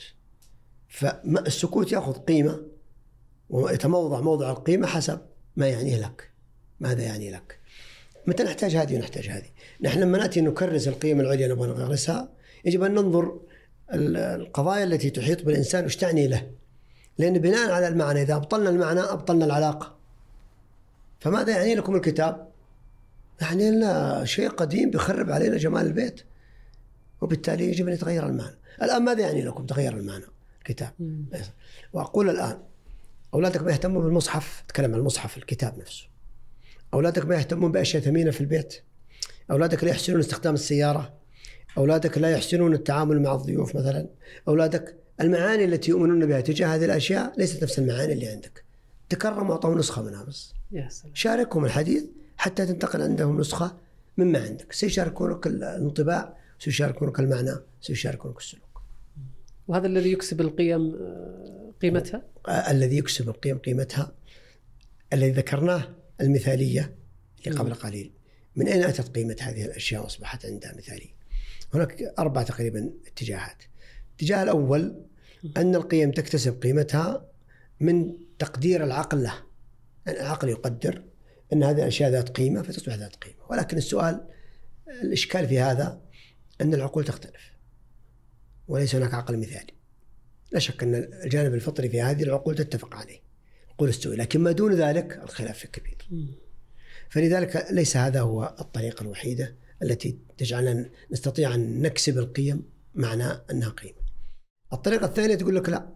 فالسكوت يأخذ قيمة ويتموضع موضع القيمة حسب ما يعنيه لك. ماذا يعني لك؟ متى نحتاج هذه ونحتاج هذه؟ نحن لما نأتي نكرس القيم العليا نبغى نغرسها، يجب أن ننظر القضايا التي تحيط بالإنسان وش تعني له، لأن بناء على المعنى إذا أبطلنا المعنى أبطلنا العلاقة. فماذا يعني لكم الكتاب؟ يعني لنا شيء قديم بيخرب علينا جمال البيت، وبالتالي يجب أن يتغير المعنى. الآن ماذا يعني لكم تغير المعنى الكتاب؟ وأقول الآن أولادك ما يهتمون بالمصحف، تكلم عن المصحف الكتاب نفسه. أولادك ما يهتمون بأشياء ثمينة في البيت، أولادك لا يحسنون استخدام السيارة، أولادك لا يحسنون التعامل مع الضيوف مثلا، أولادك المعاني التي يؤمنون بها تجاه هذه الأشياء ليست نفس المعاني اللي عندك. تكرم وأعطوا نسخة منها بس، شاركهم الحديث حتى تنتقل عندهم نسخة مما عندك، سيشاركونك الانطباع، سيشاركونك المعنى، سيشاركونك السلوك. وهذا الذي يكسب القيم قيمتها؟ الذي يكسب القيم قيمتها الذي ذكرناه المثالية اللي قبل قليل. من أين أتت قيمة هذه الأشياء وأصبحت عندها مثالية؟ هناك أربع تقريبا اتجاهات. الاتجاه الأول أن القيم تكتسب قيمتها من تقدير العقل له. العقل يقدر أن هذه الأشياء ذات قيمة فتصبح ذات قيمة. ولكن السؤال، الإشكال في هذا أن العقول تختلف وليس هناك عقل مثالي. لا شك أن الجانب الفطري في هذه العقول تتفق عليه، عقول استوي، لكن ما دون ذلك الخلاف كبير. فلذلك ليس هذا هو الطريقة الوحيدة التي تجعلنا نستطيع أن نكسب القيم معنى أنها قيمة. الطريقة الثانية تقول لك لا،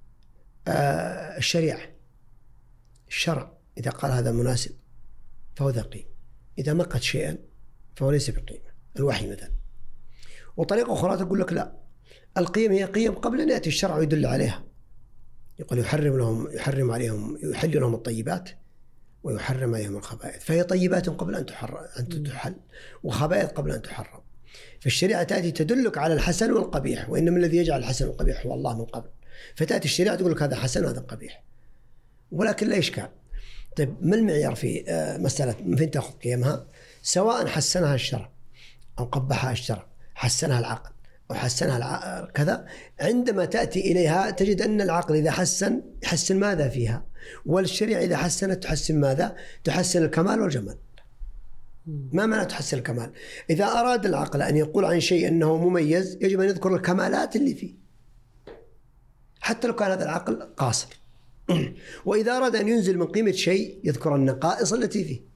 آه الشريعة، الشرع إذا قال هذا مناسب فهو ذا قيمة، إذا مقت شيئا فهو ليس بقيمة، الوحي مثلا. وطريقة أخرى تقول لك لا، القيم هي قيم قبل أن يأتي الشرع ويدل عليها. يقول يحرم لهم يحرم عليهم يحل لهم الطيبات ويحرم عليهم الخبائث، فهي طيبات قبل أن تحرم أن تحل وخبائث قبل أن تحرم. فالشريعة تأتي تدلك على الحسن والقبيح، وإنما الذي يجعل الحسن والقبيح هو الله من قبل. فتأتي الشريعة تقول لك هذا حسن وهذا قبيح، ولكن لا إشكال. طيب ما المعيار في مسألة من فين تأخذ قيمها؟ سواء حسنها الشرع أو قبحها الشرع، حسنها العقل أو حسنها العقل كذا، عندما تأتي إليها تجد أن العقل إذا حسن يحسن ماذا فيها، والشريعة إذا حسنت تحسن ماذا؟ تحسن الكمال والجمال. ما معنى تحسن الكمال؟ إذا أراد العقل أن يقول عن شيء أنه مميز يجب أن يذكر الكمالات اللي فيه حتى لو كان هذا العقل قاصر. وإذا أراد أن ينزل من قيمة شيء يذكر النقائص التي فيه.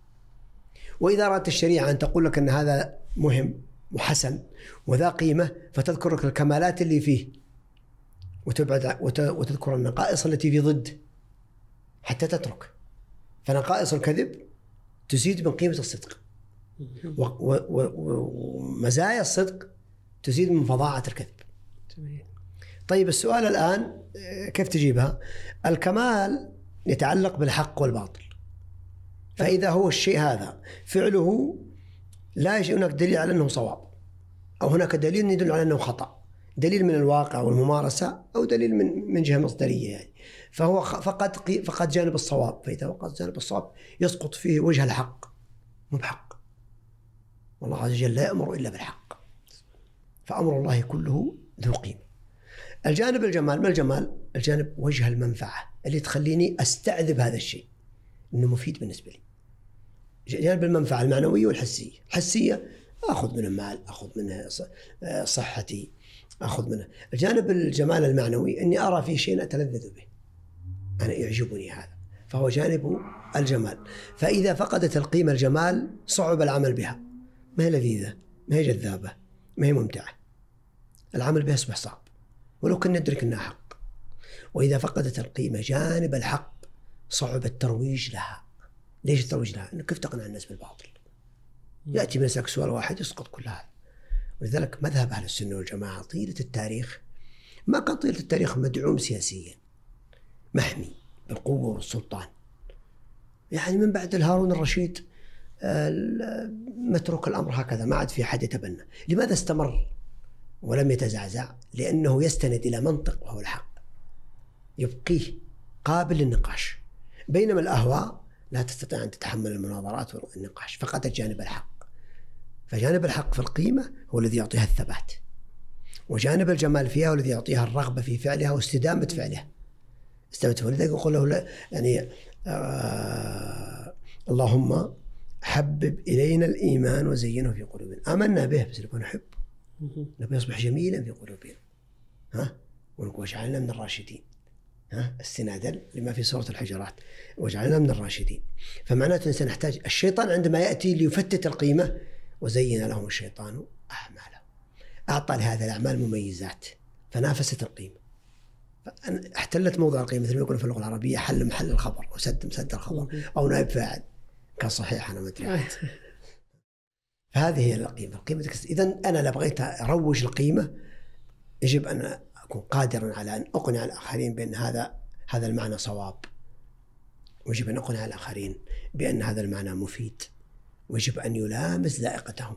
وإذا أردت الشريعة أن تقول لك أن هذا مهم وحسن وذا قيمة فتذكر لك الكمالات اللي فيه وتبعد وتذكر النقائص التي في ضد حتى تترك. فنقائص الكذب تزيد من قيمة الصدق، ومزايا الصدق تزيد من فظاعة الكذب. طيب السؤال الآن كيف تجيبها؟ الكمال يتعلق بالحق والباطل، فإذا هو الشيء هذا فعله لا يجي هناك دليل على أنه صواب، أو هناك دليل يدل على أنه خطأ، دليل من الواقع والممارسة أو دليل من من جهة مصدرية يعني، فهو فقد فقد جانب الصواب. فإذا وقع جانب الصواب يسقط فيه وجه الحق، مو بحق. والله عز وجل لا يأمر إلا بالحق، فأمر الله كله ذو قيمة. الجانب الجمال، ما الجمال؟ الجانب وجه المنفعة اللي تخليني أستعذب هذا الشيء إنه مفيد بالنسبة لي. جانب المنفعة المعنوية والحسية. الحسية أخذ منه مال، أخذ منه صحتي، أخذ منه. الجانب الجمال المعنوي إني أرى في شيء أتلذذ به، أنا يعجبني هذا، فهو جانب الجمال. فإذا فقدت القيمة الجمال صعب العمل بها، ما هي لذيذة، ما هي جذابة، ما هي ممتعة، العمل بها يصبح صعب ولو كنا ندرك أنها حق. وإذا فقدت القيمة جانب الحق صعب الترويج لها. ليش الترويج لها؟ إنه كيف تقنع الناس بالباطل؟ يأتي من يسألك سؤال واحد يسقط كل هذا. ولذلك مذهب أهل السنة والجماعة طيلة التاريخ ما كان طيلة التاريخ مدعوم سياسيا محمي بالقوة والسلطان. يعني من بعد الهارون الرشيد مترك الأمر هكذا، ما عاد في أحد يتبنى. لماذا استمر ولم يتزعزع؟ لأنه يستند إلى منطق وهو الحق، يبقيه قابل للنقاش، بينما الأهواء لا تستطيع أن تتحمل المناظرات والنقاش، فقدت جانب الحق. فجانب الحق في القيمة هو الذي يعطيها الثبات، وجانب الجمال فيها هو الذي يعطيها الرغبة في فعلها واستدامة فعلها. استدامة. ولذلك يقول له يعني آه اللهم حبب إلينا الإيمان وزينه في قلوبنا. آمنا به بس نبغى نحب، نبغى يصبح جميلا في قلوبنا، ها، ونقول واجعلنا من الراشدين، ها، استنادا لما في سورة الحجرات، واجعلنا من الراشدين. فمعناته الإنسان يحتاج الشيطان عندما يأتي ليفتت القيمة وزين لهم الشيطان أعمالهم، أعطى لهذا الأعمال مميزات فنافست القيمة، احتلت موضع القيمة، مثل ما يقولون في اللغة العربية حل محل الخبر وسد مسد الخبر أو نائب فاعل، كان صحيح أنا ما أدري. فهذه هي القيمة. القيمة إذن أنا لو بغيت أروج القيمة يجب أن أكون قادرا على أن أقنع الآخرين بأن هذا هذا المعنى صواب، ويجب أن أقنع الآخرين بأن هذا المعنى مفيد، ويجب أن يلامس ذائقتهم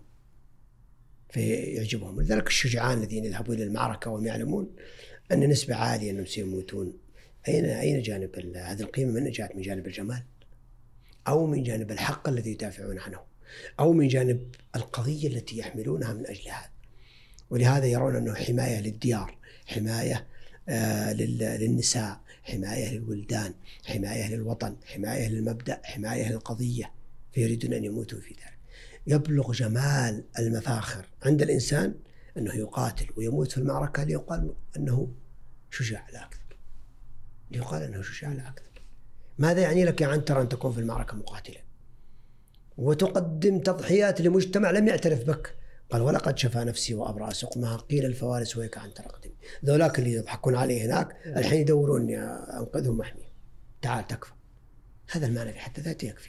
فيعجبهم. لذلك الشجعان الذين يذهبون إلى المعركة وهم يعلمون أن نسبة عالية أنهم سيموتون، أين أين جانب هذه القيمة؟ من جاءت من جانب الجمال أو من جانب الحق الذي يدافعون عنه أو من جانب القضية التي يحملونها من أجل هذا. ولهذا يرون أنه حماية للديار، حماية آه للنساء، حماية للولدان، حماية للوطن، حماية للمبدأ، حماية للقضية، فيريدون أن يموتوا في ذلك. يبلغ جمال المفاخر عند الإنسان أنه يقاتل ويموت في المعركة ليقال أنه شجاع لا أكثر، ليقال أنه شجاع لا أكثر. ماذا يعني لك يا عنتر أن تكون في المعركة مقاتلا وتقدم تضحيات لمجتمع لم يعترف بك؟ قال ولقد شفى نفسي وأبرأ سقمها قيل الفوارس ويك عنتر أقدم. ذولاك اللي يضحكون عليه هناك الحين يدوروني أنقذهم محمي، تعال تكفى. هذا المعنى في حد ذاته يكفي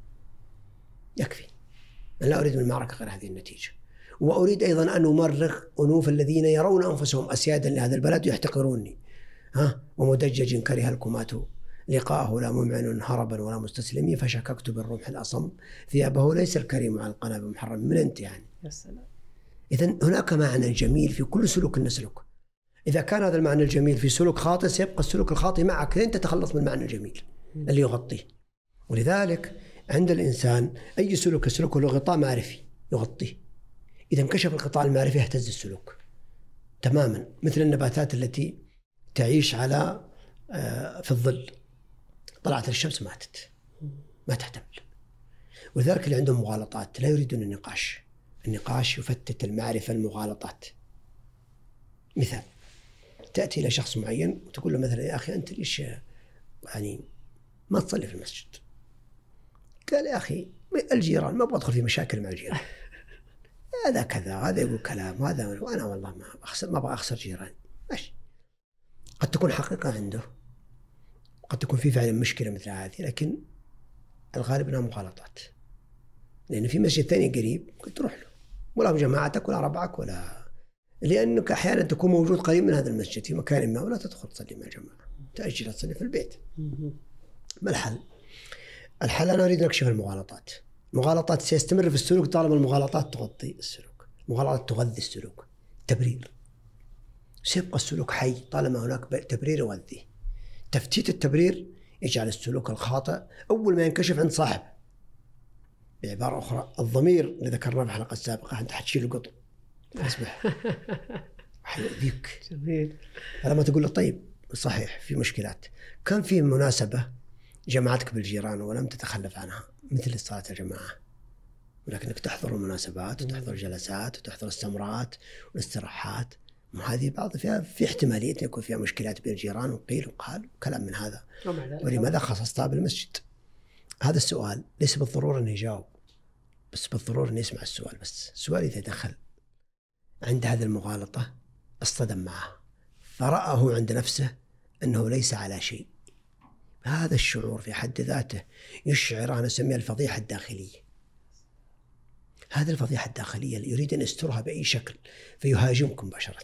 يكفي. أنا لا أريد من المعركة غير هذه النتيجة. وأريد أيضا أن أمرغ أنوف الذين يرون أنفسهم أسيادا لهذا البلد يحتقروني، ها ومدجج كره الكمات لقاءه لا ممعن هربا ولا مستسلمي فشككت بالرمح الأصم ثيابه ليس الكريم على القنا بمحرم. من أنت يعني؟ يا سلام. إذن هناك معنى جميل في كل سلوك نسلك. إذا كان هذا المعنى الجميل في سلوك خاطئ سيبقى السلوك الخاطئ معك لين تتخلص من المعنى الجميل اللي يغطيه. ولذلك عند الإنسان أي سلوك سلوك له غطاء معرفي يغطيه. إذا انكشف الغطاء المعرفي يهتز السلوك تماما، مثل النباتات التي تعيش على في الظل، طلعت الشمس ماتت ما تحتمل. ولذلك اللي عندهم مغالطات لا يريدون النقاش. النقاش يفتت المعرفة المغالطات. مثال، تأتي إلى شخص معين وتقول له مثلا يا أخي أنت ليش يعني ما تصلي في المسجد؟ قال يا أخي الجيران ما أبغى أدخل في مشاكل مع الجيران، هذا كذا هذا يقول كلام هذا، وأنا والله ما أخسر ما أبغى أخسر جيراني. ماشي، قد تكون حقيقة عنده، قد تكون في فعلا مشكلة مثل هذه، لكن الغالب أنها مغالطات. لأن في مسجد ثاني قريب قلت تروح له ولا جماعتك ولا ربعك ولا، لأنك أحيانا تكون موجود قريب من هذا المسجد في مكان ما ولا تدخل تصلي مع الجماعة، تأجل تصلي في البيت. ما الحل؟ الحل أنا أريد نكشف المغالطات. المغالطات سيستمر في السلوك طالما المغالطات تغطي السلوك، المغالطات تغذي السلوك. تبرير، سيبقى السلوك حي طالما هناك تبرير يغذيه. تفتيت التبرير يجعل السلوك الخاطئ أول ما ينكشف عند صاحبه. بعبارة أخرى، الضمير اللي ذكرناه في الحلقة السابقة أنت حتشيل القطن أصبح حيؤذيك. جميل. فلما تقول له طيب صحيح في مشكلات، كان في مناسبة جمعتك بالجيران ولم تتخلف عنها مثل صلاة الجماعة، ولكنك تحضر المناسبات وتحضر الجلسات وتحضر السمرات والاستراحات، وهذه بعض فيها في احتمالية يكون فيها مشكلات بين الجيران وقيل وقال وكلام من هذا، ولماذا خصصتها بالمسجد؟ هذا السؤال ليس بالضرورة أن يجاوب، بس بالضرورة أن يسمع السؤال. بس السؤال إذا دخل عند هذه المغالطة اصطدم معه فرأه عند نفسه أنه ليس على شيء، هذا الشعور في حد ذاته يشعر، أنا أسميها الفضيحة الداخلية. هذه الفضيحة الداخلية يريد أن يسترها بأي شكل فيهاجمك مباشرة،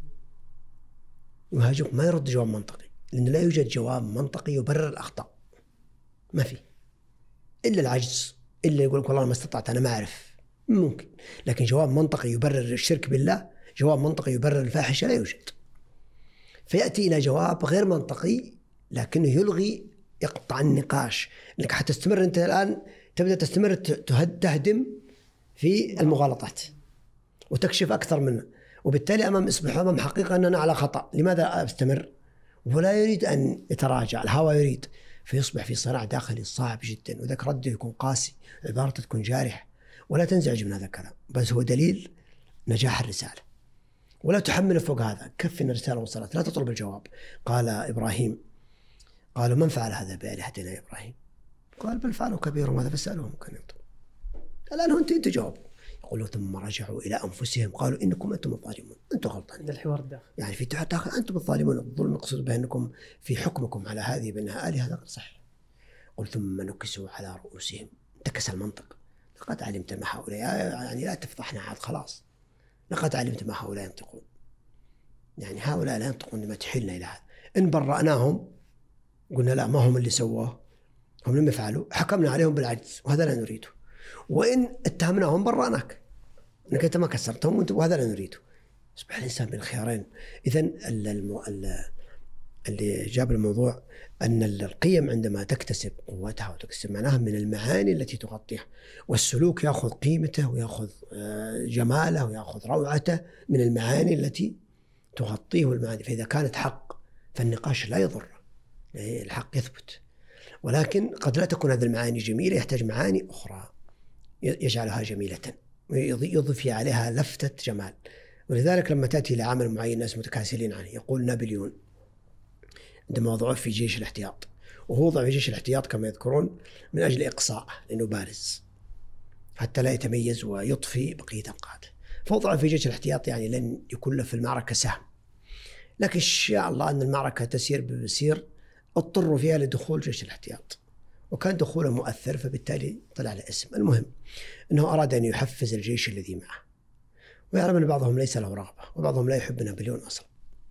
يهاجمك، ما يرد جواب منطقي، لأن لا يوجد جواب منطقي يبرر الأخطاء، ما في إلا العجز، إلا يقول لك والله ما استطعت أنا ما أعرف، ممكن، لكن جواب منطقي يبرر الشرك بالله، جواب منطقي يبرر الفاحشة لا يوجد. فيأتي إلى جواب غير منطقي لكنه يلغي، يقطع النقاش، لأنك حتستمر أنت الآن تبدأ تستمر تهدم في المغالطات وتكشف أكثر منه، وبالتالي أمام إصبح أمام حقيقة أننا على خطأ. لماذا أستمر؟ ولا يريد أن يتراجع، الهوى يريد، فيصبح في صراع داخلي صعب جدا، وذاك رده يكون قاسي، عبارته تكون جارحة، ولا تنزعج من هذا الكلام، بس هو دليل نجاح الرسالة. ولا تحمل فوق هذا، كفي أن الرسالة وصلت، لا تطلب الجواب. قال إبراهيم، قالوا من فعل هذا بآلهتنا يا إبراهيم؟ قال بل فعلوا كبيرهم هذا فاسألوهم كان ينطق. الآن هو أنت تجاوب. يقولوا ثم رجعوا إلى أنفسهم قالوا إنكم أنتم الظالمون، أنتم غلطانين. هذا الحوار الداخلي، يعني في داخل أنتم الظالمون. الظلم يقصد بأنكم في حكمكم على هذه بأنها آلهة، هذا صح. قل ثم نكسوا على رؤوسهم، انتكس المنطق. لقد علمت ما هؤلاء، يعني لا تفضحنا عاد خلاص، لقد علمت ما هؤلاء ينطقون، يعني هؤلاء لا ينطقون لما تحيلنا إلى هذا. إن برأناهم قلنا لا ما هم اللي سووه، هم لم يفعلوا، حكمنا عليهم بالعجز، وهذا لا نريده. وإن اتهمناهم برأناك أنك أنت ما كسرتهم وهذا لا نريده. يصبح الإنسان بين الخيارين. إذن اللي جاب الموضوع أن القيم عندما تكتسب قوتها وتكتسب معناها من المعاني التي تغطيها، والسلوك يأخذ قيمته ويأخذ جماله ويأخذ روعته من المعاني التي تغطيه والمعاني. فإذا كانت حق فالنقاش لا يضر، الحق يثبت. ولكن قد لا تكون هذه المعاني جميلة، يحتاج معاني أخرى يجعلها جميلة ويضيف عليها لفتة جمال. ولذلك لما تأتي لعمل معين الناس متكاسلين عنه، يقول نابليون عندما وضعوه في جيش الاحتياط، وهو وضع في جيش الاحتياط كما يذكرون من أجل إقصاءه لأنه بارز حتى لا يتميز ويطفي بقية القادة، فوضعه في جيش الاحتياط يعني لن يكون له في المعركة سهم. لكن شاء الله أن المعركة تسير بسير اضطروا فيها لدخول جيش الاحتياط، وكان دخوله مؤثر فبالتالي طلع له اسم. المهم أنه أراد أن يحفز الجيش الذي معه، ويعلم أن بعضهم ليس له رغبة وبعضهم لا يحب نابليون أصلا،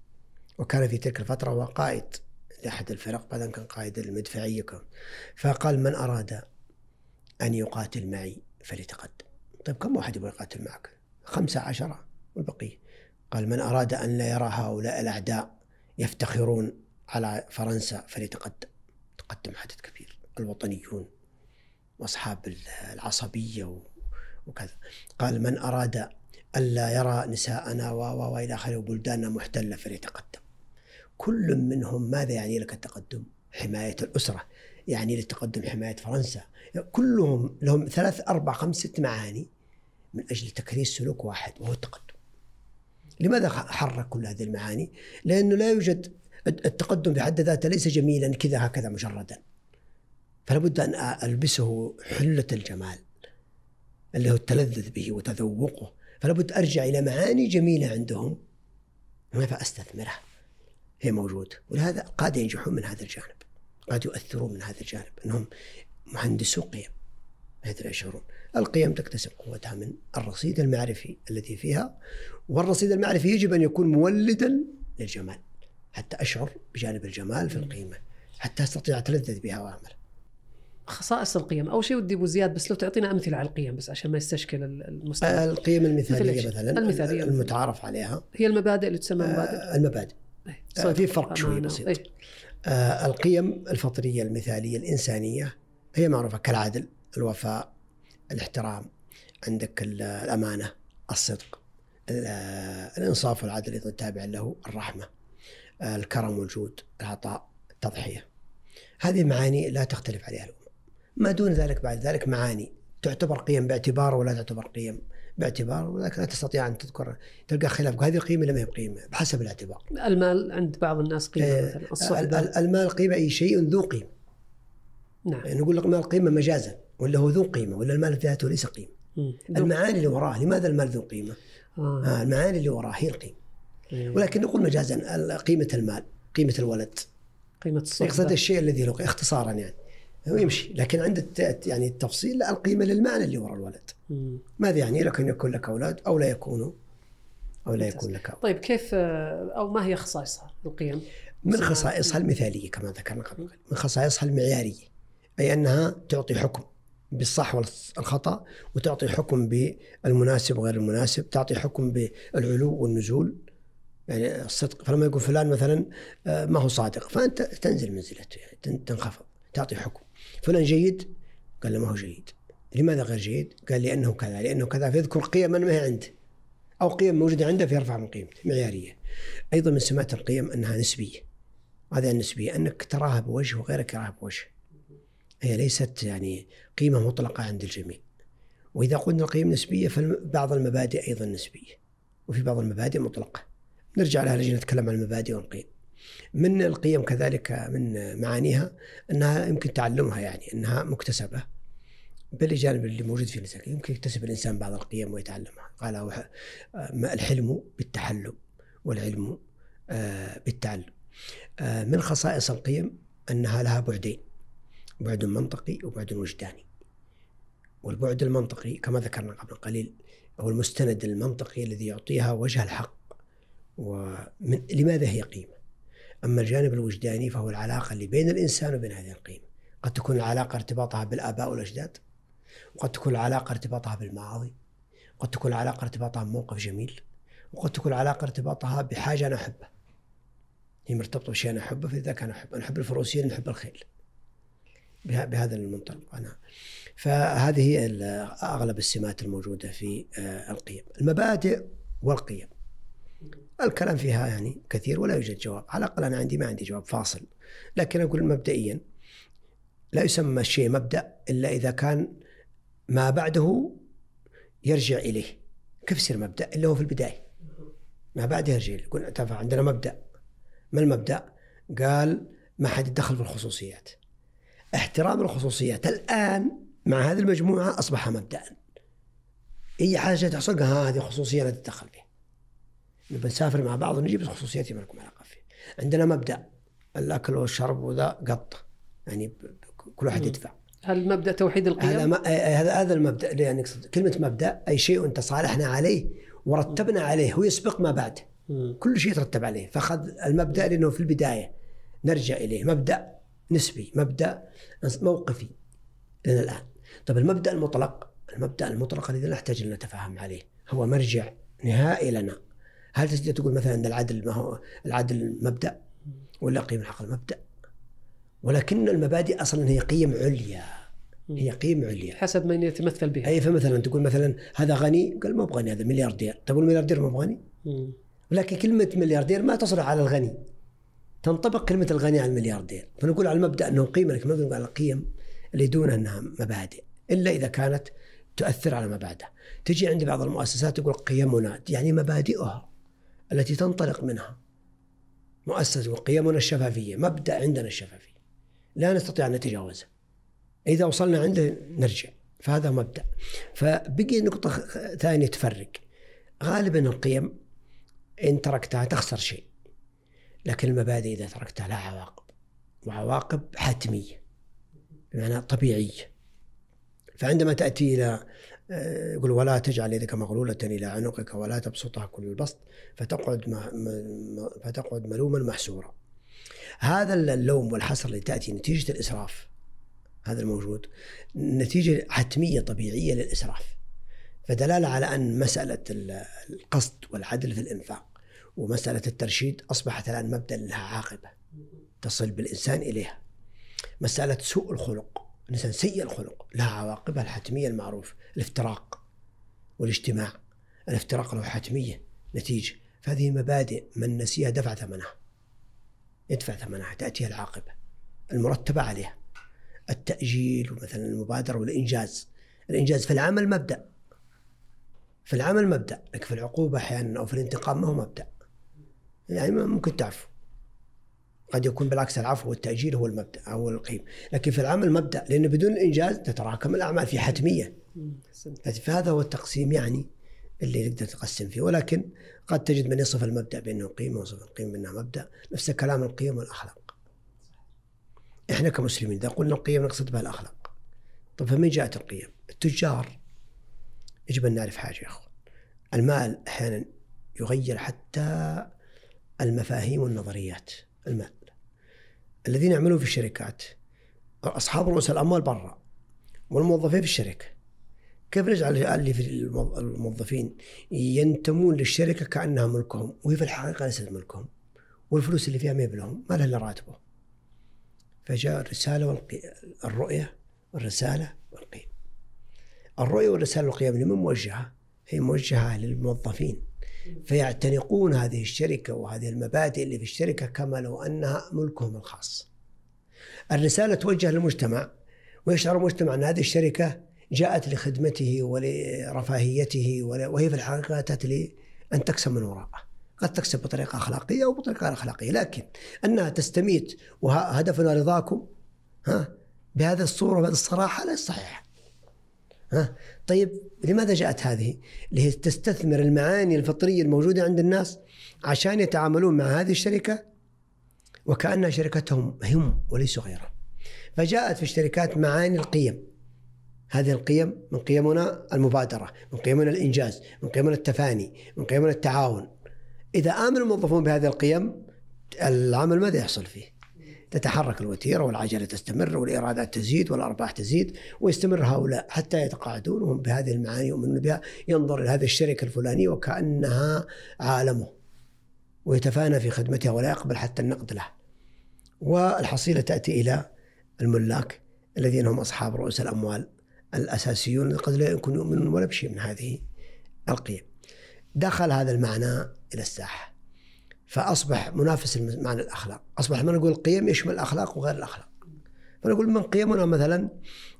وكان في تلك الفترة هو قائد لأحد الفرق، بعدين كان قائد المدفعية. فقال من أراد أن يقاتل معي فليتقدم. طيب كم واحد يبغى يقاتل معك؟ خمسة عشرة والبقية. قال من أراد أن لا يرى هؤلاء الأعداء يفتخرون على فرنسا فليتقدم. تقدم عدد كبير، الوطنيون وأصحاب العصبية وكذا. قال من أراد ألا يرى نساءنا وإلى آخره وبلداننا محتلة فليتقدم. كل منهم ماذا يعني لك التقدم؟ حماية الأسرة، يعني للتقدم حماية فرنسا. كلهم لهم ثلاث أربع خمسة معاني من أجل تكريس سلوك واحد وهو التقدم. لماذا حرك كل هذه المعاني؟ لأنه لا يوجد التقدم بحد ذاته ليس جميلا كذا هكذا مجردا، فلا بد أن ألبسه حلة الجمال اللي هو التلذذ به وتذوقه، فلا بد أرجع إلى معاني جميلة عندهم فأستثمرها، هي موجودة. ولهذا قاد ينجحون من هذا الجانب، قاد يؤثرون من هذا الجانب، أنهم مهندسو قيم بحيث لا يشعرون. القيم تكتسب قوتها من الرصيد المعرفي الذي فيها، والرصيد المعرفي يجب أن يكون مولدا للجمال حتى أشعر بجانب الجمال في القيمة، حتى أستطيع أتلذذ بها وأعمل. خصائص القيم أول شيء ودي أبو زياد، بس لو تعطينا أمثلة على القيم بس عشان ما يستشكل المستمع. القيم المثالية مثلا المثالية المتعارف عليها هي المبادئ اللي تسمى مبادئ. المبادئ آه في فرق شوي بسيط. أيه. آه القيم الفطرية المثالية الإنسانية هي معروفة كالعدل، الوفاء، الاحترام، عندك الأمانة، الصدق، الإنصاف والعدل إذا تابع له، الرحمة، الكرم والجود، العطاء، التضحية. هذه معاني لا تختلف عليها الأمة. ما دون ذلك بعد ذلك معاني تعتبر قيم باعتبار ولا تعتبر قيم باعتبار، ولكن لا تستطيع أن تذكر تلقى خلاف هذه قيمة لما هي قيمة بحسب الاعتبار. المال عند بعض الناس قيمة آه مثلا، الصحبة. المال قيمة أي شيء ذو قيمة. نعم. يعني نقول لك المال قيمة مجازا، ولا هو ذو قيمة، ولا المال ذاته ليس قيمة. المعاني اللي وراه، لماذا المال ذو قيمة؟ آه. آه المعاني اللي وراه هي القيمة. آه. ولكن نقول مجازا قيمة المال، قيمة الولد، قيمة الصحبة، يقصد الشيء الذي له اختصارا يعني ويمشي. لكن عند يعني التفصيل لا، القيمة للمعنى اللي وراء الولد. مم. ماذا يعني لك أن يكون لك أولاد أو لا يكونوا أو لا يكون لك أولاد. طيب كيف أو ما هي خصائصها القيم؟ من خصائصها المثالية كما ذكرنا قبل، من خصائصها المعيارية، أي أنها تعطي حكم بالصح والخطأ، وتعطي حكم بالمناسب وغير المناسب، تعطي حكم بالعلو والنزول، يعني الصدق. فلما يقول فلان مثلا ما هو صادق فأنت تنزل منزلته، يعني تنخفض، تعطي حكم. فلان جيد، قال له ما هو جيد. لماذا غير جيد؟ قال لأنه كذا لأنه كذا، فيذكر قيما ما هي عنده أو قيم موجودة عنده فيرفع من قيمته. معيارية. أيضا من سمات القيم أنها نسبية. هذه النسبية أنك تراها بوجه وغيرك يراها بوجه، هي ليست يعني قيمة مطلقة عند الجميع. وإذا قلنا القيم نسبية فبعض المبادئ أيضا نسبية، وفي بعض المبادئ مطلقة. نرجع لها لجي نتكلم عن المبادئ والقيم. من القيم كذلك من معانيها أنها يمكن تعلمها، يعني أنها مكتسبة بالجانب اللي موجود في الإنسان. يمكن يكتسب الإنسان بعض القيم ويتعلمها. قال الحلم بالتحلم والعلم بالتعلم. من خصائص القيم أنها لها بعدين، بعد منطقي وبعد وجداني. والبعد المنطقي كما ذكرنا قبل قليل هو المستند المنطقي الذي يعطيها وجه الحق ومن لماذا هي قيمة. أما الجانب الوجداني فهو العلاقة اللي بين الإنسان وبين هذه القيمة. قد تكون العلاقة ارتباطها بالآباء والأجداد، وقد تكون العلاقة ارتباطها بالماضي، وقد تكون العلاقة ارتباطها بموقف جميل، وقد تكون العلاقة ارتباطها بحاجة أنا أحبها، هي مرتبطة بشيء أنا أحبه، فإذا كان أحب أنا أحب الفروسية نحب الخيل بهذا المنطلق أنا. فهذه هي أغلب السمات الموجودة في القيم. المبادئ والقيم الكلام فيها يعني كثير ولا يوجد جواب، على الأقل أنا عندي ما عندي جواب فاصل، لكن أقول مبدئيا لا يسمى الشيء مبدأ إلا إذا كان ما بعده يرجع إليه. كيف يصير مبدأ إلا هو في البداية ما بعده يرجع إليه؟ يقول عندنا مبدأ، ما المبدأ؟ قال ما حد يدخل في الخصوصيات، احترام الخصوصيات. الآن مع هذه المجموعة أصبح مبدأ، أي حاجة تحصل ها هذه خصوصية لا تتدخل فيها، نبي نسافر مع بعض ونجيب الخصوصيات ما لكم علاقة فيه. عندنا مبدأ الأكل والشرب وذا قط، يعني كل واحد يدفع. هل مبدأ توحيد القيم؟ هذا هذا المبدأ اللي يعني كلمة مبدأ أي شيء تصالحنا عليه ورتبنا عليه، هو يسبق ما بعد، كل شيء يترتب عليه. فأخذ المبدأ لأنه في البداية نرجع إليه، مبدأ نسبي، مبدأ موقفي لنا الآن. طب المبدأ المطلق، المبدأ المطلق الذي نحتاج أن نتفاهم عليه هو مرجع نهائي لنا. هل تستطيع تقول مثلا أن العدل ما هو العدل مبدأ ولا قيم الحق المبدأ؟ ولكن المبادئ أصلا هي قيم عليا، هي قيم عليا حسب من يتمثل بها. أي فمثلا تقول مثلا هذا غني، قال ما بغني هذا ملياردير، تقول ملياردير ما بغني، ولكن كلمة ملياردير ما تصرح على الغني، تنطبق كلمة الغني على الملياردير. فنقول على المبدأ أنه قيمة، لكن ما نقول على القيم اللي دون أنها مبادئ إلا إذا كانت تؤثر على مبادئ. تجي عند بعض المؤسسات تقول قيمنا، يعني مبادئها التي تنطلق منها مؤسسة، وقيمنا الشفافية، مبدأ عندنا الشفافية لا نستطيع أن نتجاوزه، إذا وصلنا عنده نرجع، فهذا مبدأ. فبقي نقطة ثانية تفرق، غالبا القيم إن تركتها تخسر شيء، لكن المبادئ إذا تركتها لها عواقب، وعواقب حتمية بمعنى طبيعية. فعندما تأتي إلى يقول ولا تجعل يدك مغلولة إلى عنقك ولا تبسطها كل البسط فتقعد فتقعد ملوما محسورا. هذا اللوم والحسر اللي تأتي نتيجة الإسراف، هذا الموجود نتيجة حتمية طبيعية للإسراف، فدلالة على أن مسألة القصد والعدل في الإنفاق ومسألة الترشيد أصبحت الآن مبدأ لها عاقبة تصل بالإنسان إليها. مسألة سوء الخلق، الإنسان سيء الخلق لها عواقبها الحتمية المعروف، الافتراق والاجتماع، الافتراق له حتمية نتيجة. فهذه مبادئ من نسيها دفع ثمنها، يدفع ثمنها، تأتيها العاقبة المرتبة عليها. التأجيل ومثلا المبادرة والإنجاز، الإنجاز في العمل مبدأ، في العمل مبدأ، لكن في العقوبة أحيانا أو في الانتقام ما هو مبدأ، يعني ممكن تعفو، قد يكون بالعكس العفو والتأجيل هو المبدأ أو القيم، لكن في العمل مبدأ، لأن بدون الإنجاز تتراكم الأعمال في حتمية. فهذا هو التقسيم يعني اللي نقدر تقسم فيه. ولكن قد تجد من يصف المبدأ بأنه قيمة ويصف القيم بأنه مبدأ، نفس كلام القيم والأخلاق. إحنا كمسلمين إذا قلنا القيم نقصد بها الأخلاق. طب فمن جاءت القيم؟ التجار يجب أن نعرف حاجة يا أخوان، المال أحيانا يغير حتى المفاهيم والنظريات. المال الذين يعملون في الشركات أصحاب رؤوس الأموال برا والموظفين في الشركة، كيف نجعل اللي في الموظفين ينتمون للشركة كأنها ملكهم وهي في الحقيقة ليست ملكهم، والفلوس اللي فيها ما لهم، ما لها إلا راتبه. فجاء الرسالة والقيم، الرؤية والرسالة والقيم. الرؤية والرسالة والقيم لمن موجهة؟ هي موجهة للموظفين، فيعتنقون هذه الشركة وهذه المبادئ اللي في الشركة كما لو أنها ملكهم الخاص. الرسالة توجه للمجتمع، ويشعر المجتمع أن هذه الشركة جاءت لخدمته ولرفاهيته، وهي في الحقيقة تأتي أن تكسب من وراءه. قد تكسب بطريقة أخلاقية أو بطريقة غير أخلاقية، لكن أنها تستميت وهدفنا رضاكم ها بهذا الصورة وهذا الصراحة لا صحيح. ها طيب لماذا جاءت هذه؟ اللي تستثمر المعاني الفطرية الموجودة عند الناس عشان يتعاملون مع هذه الشركة وكأنها شركتهم هم وليسوا غيرها. فجاءت في الشركات معاني القيم، هذه القيم من قيمنا المبادرة، من قيمنا الإنجاز، من قيمنا التفاني، من قيمنا التعاون. إذا آمن الموظفون بهذه القيم العمل ماذا يحصل فيه؟ تتحرك الوتيرة والعجلة تستمر والإيرادات تزيد والأرباح تزيد، ويستمر هؤلاء حتى يتقاعدون وهم بهذه المعاني يؤمنون بها، ينظر إلى هذه الشركة الفلانية وكأنها عالمه ويتفانى في خدمتها ولا يقبل حتى النقد له. والحصيلة تأتي إلى الملاك الذين هم أصحاب رؤوس الأموال الأساسيون قد لا يكونوا يؤمنون ولا بشيء من هذه القيم. دخل هذا المعنى إلى الساحة فأصبح منافس معنى الأخلاق. أصبح ما نقول القيم يشمل الأخلاق وغير الأخلاق. فنقول من قيمنا مثلا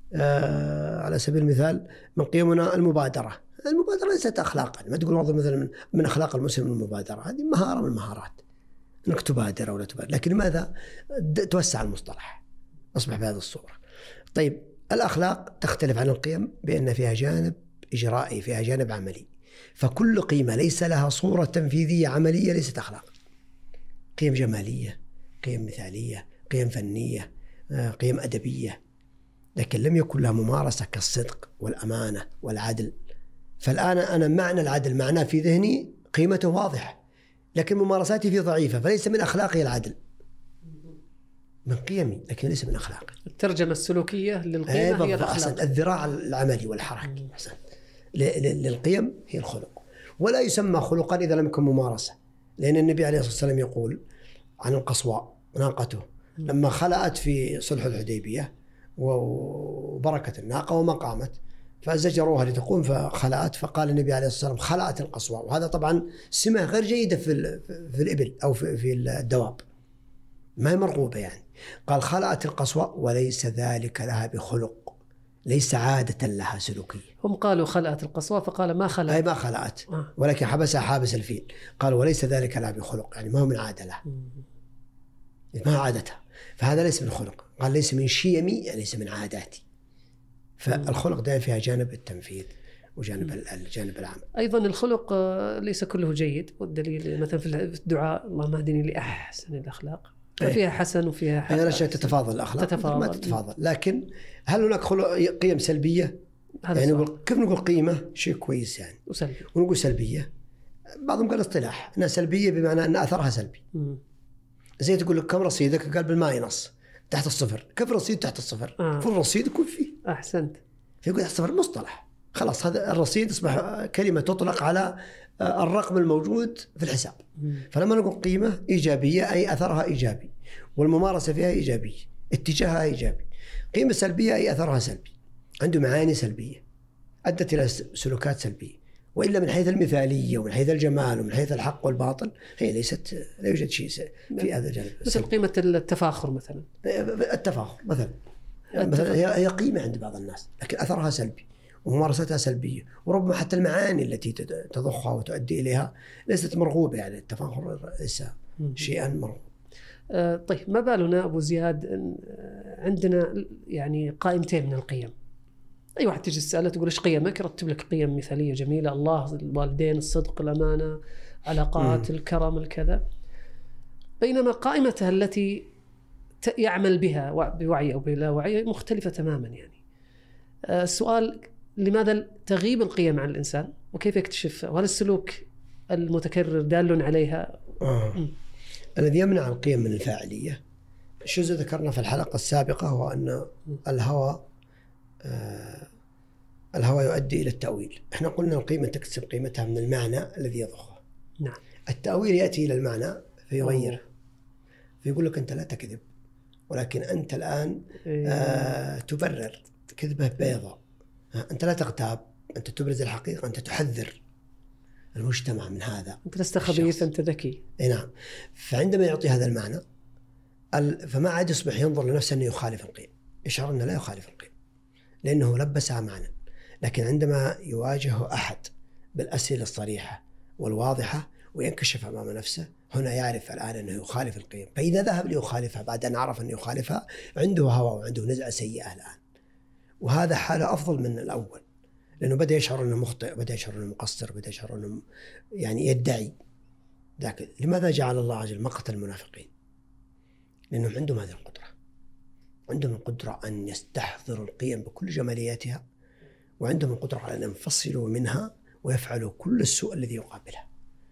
آه على سبيل المثال من قيمنا المبادرة. المبادرة ليست أخلاقا، ما تقول والله مثلا من, من أخلاق المسلم المبادرة، هذه مهارة من المهارات أنك تبادر أو لا تبادر، لكن لماذا توسع المصطلح أصبح بهذه الصورة. طيب الأخلاق تختلف عن القيم بأن فيها جانب إجرائي، فيها جانب عملي. فكل قيمة ليس لها صورة تنفيذية عملية ليست أخلاق. قيم جمالية، قيم مثالية، قيم فنية، قيم أدبية، لكن لم يكن لها ممارسة كالصدق والأمانة والعدل. فالآن أنا معنى العدل معناه في ذهني قيمته واضحة، لكن ممارساتي فيه ضعيفة، فليس من أخلاقي العدل، من قيمي لكن ليس من أخلاقي. الترجمة السلوكية للقيمة هي الأخلاق. الذراع العملي والحركي للقيم هي الخلق، ولا يسمى خلقا إذا لم يكن ممارسة. لأن النبي عليه الصلاة والسلام يقول عن القصواء ناقته لما خلأت في صلح الحديبية وبركة الناقة وما قامت فزجروها لتقوم فخلأت، فقال النبي عليه الصلاة والسلام خلأت القصواء. وهذا طبعا سمة غير جيدة في في الإبل أو في في الدواب، ما هي مرغوبة يعني. قال خلأت القصواء وليس ذلك لها بخلق، ليس عادة لها سلوكية. هم قالوا خلأت القصواء فقال ما خلأت، أي ما خلأت آه. ولكن حبسها حابس الفيل. قال وليس ذلك لها بخلق، يعني ما هو من عادة لها، ما عادتها، فهذا ليس من خلق. قال ليس من شيمي، يعني ليس من عاداتي. فالخلق دائما فيها جانب التنفيذ وجانب الجانب العام. أيضا الخلق ليس كله جيد، والدليل مثلا في الدعاء اللهم اهدني لأحسن الأخلاق، فيها حسن وفيها حسن. يعني أشياء تتفاضل الأخلاق تتفاضل. ما تتفاضل، لكن هل هناك قيم سلبية؟ يعني نقول كيف نقول قيمة شيء كويس يعني وسلبي، ونقول سلبية. بعضهم قال اصطلاح أنها سلبية بمعنى أن أثرها سلبي. م. زي تقول لك كم رصيدك؟ قال بالماء ينص تحت الصفر. كيف رصيد تحت الصفر؟ آه. فل رصيد يكون فيه. أحسنت. فيقول تحت الصفر مصطلح، خلاص هذا الرصيد أصبح كلمة تطلق على الرقم الموجود في الحساب. م. فلما نقول قيمة إيجابية أي أثرها إيجابي، والممارسة فيها إيجابية، اتجاهها إيجابي. قيمة سلبية أي أثرها سلبي، عنده معاني سلبية أدت إلى سلوكات سلبية. وإلا من حيث المثالية ومن حيث الجمال ومن حيث الحق والباطل هي ليست، لا يوجد شيء في هذا الجانب. مثل قيمة التفاخر مثلا. التفاخر مثلا مثلا هي قيمة عند بعض الناس لكن أثرها سلبي وممارستها سلبية، وربما حتى المعاني التي تضخها وتؤدي إليها ليست مرغوبة. يعني التفاخر ليس شيئا مرغوب. آه طيب ما بالنا أبو زياد عندنا يعني قائمتين من القيم، أي واحد تجي تسأله تقول إيش قيمك؟ يرتب لك قيم مثالية جميلة، الله، الوالدين، الصدق، الأمانة، علاقات، م. الكرم، الكذا. بينما قائمتها التي يعمل بها بوعي أو بلا وعي مختلفة تماما. يعني آه السؤال لماذا تغيب القيم عن الإنسان وكيف يكتشفها؟ وهل السلوك المتكرر دال عليها؟ آه. الذي يمنع القيم من الفاعلية شو ذكرنا في الحلقة السابقة هو أن الهوى آه الهوى يؤدي إلى التأويل. احنا قلنا القيمة تكتسب قيمتها من المعنى الذي يضخه. نعم. التأويل يأتي إلى المعنى فيغيره، فيقول لك أنت لا تكذب ولكن أنت الآن آه تبرر كذبة بيضاء. أنت لا تغتاب، أنت تبرز الحقيقة، أنت تحذر المجتمع من هذا. أنت لست خبيث، أنت ذكي. أي نعم. فعندما يعطي هذا المعنى فما عاد يصبح ينظر لنفسه أنه يخالف القيم، يشعر أنه لا يخالف القيم لأنه لبسها معنى. لكن عندما يواجه أحد بالأسئلة الصريحة والواضحة وينكشف أمام نفسه هنا يعرف الآن أنه يخالف القيم. فإذا ذهب ليخالفها بعد أن عرف أنه يخالفها عنده هوى وعنده نزعة سيئة الآن، وهذا حالة أفضل من الأول لأنه بدأ يشعر أنه مخطئ، بدأ يشعر أنه مقصر، بدأ يشعر أنه يعني يدعي. لكن لماذا جعل الله عز وجل مقت المنافقين؟ لأنهم عندهم هذه القدرة، عندهم القدرة أن يستحضروا القيم بكل جمالياتها، وعندهم القدرة على أن ينفصلوا منها ويفعلوا كل السوء الذي يقابلها.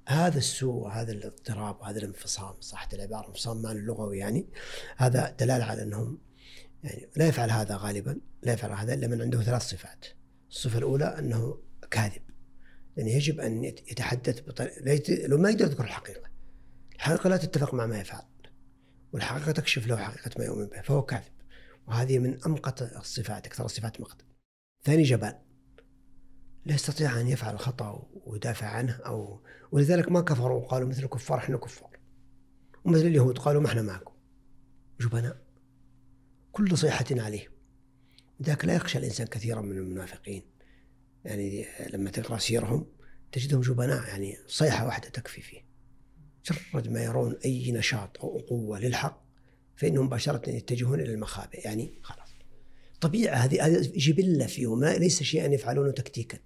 هذا السوء، هذا الاضطراب، هذا الانفصام، صحة العبارة انفصام معنى اللغوي يعني، هذا دلالة على أنهم يعني لا يفعل هذا غالبا، لا يفعل هذا إلا من عنده ثلاث صفات. الصفة الأولى أنه كاذب، يعني يجب أن يتحدث بطريقة لو ما يقدر يذكر الحقيقة، الحقيقة لا تتفق مع ما يفعل، والحقيقة تكشف له حقيقة ما يؤمن به، فهو كاذب، وهذه من أمقت الصفات، أكثر الصفات مقت. ثاني جبان، لا يستطيع أن يفعل الخطأ ويدافع عنه، أو ولذلك ما كفروا وقالوا مثل الكفار إحنا كفار، ومثل اليهود قالوا ما إحنا معكم. جبناء كل صيحة عليه. ذاك لا يخشى الإنسان كثيرا من المنافقين، يعني لما تقرأ سيرهم تجدهم جبناء، يعني صيحة واحدة تكفي فيه. مجرد ما يرون أي نشاط أو قوة للحق فإنهم مباشرة يتجهون إلى المخابئ، يعني خلاص طبيعة، هذه هذه جبلة فيهم، ليس شيئا يفعلونه تكتيكا.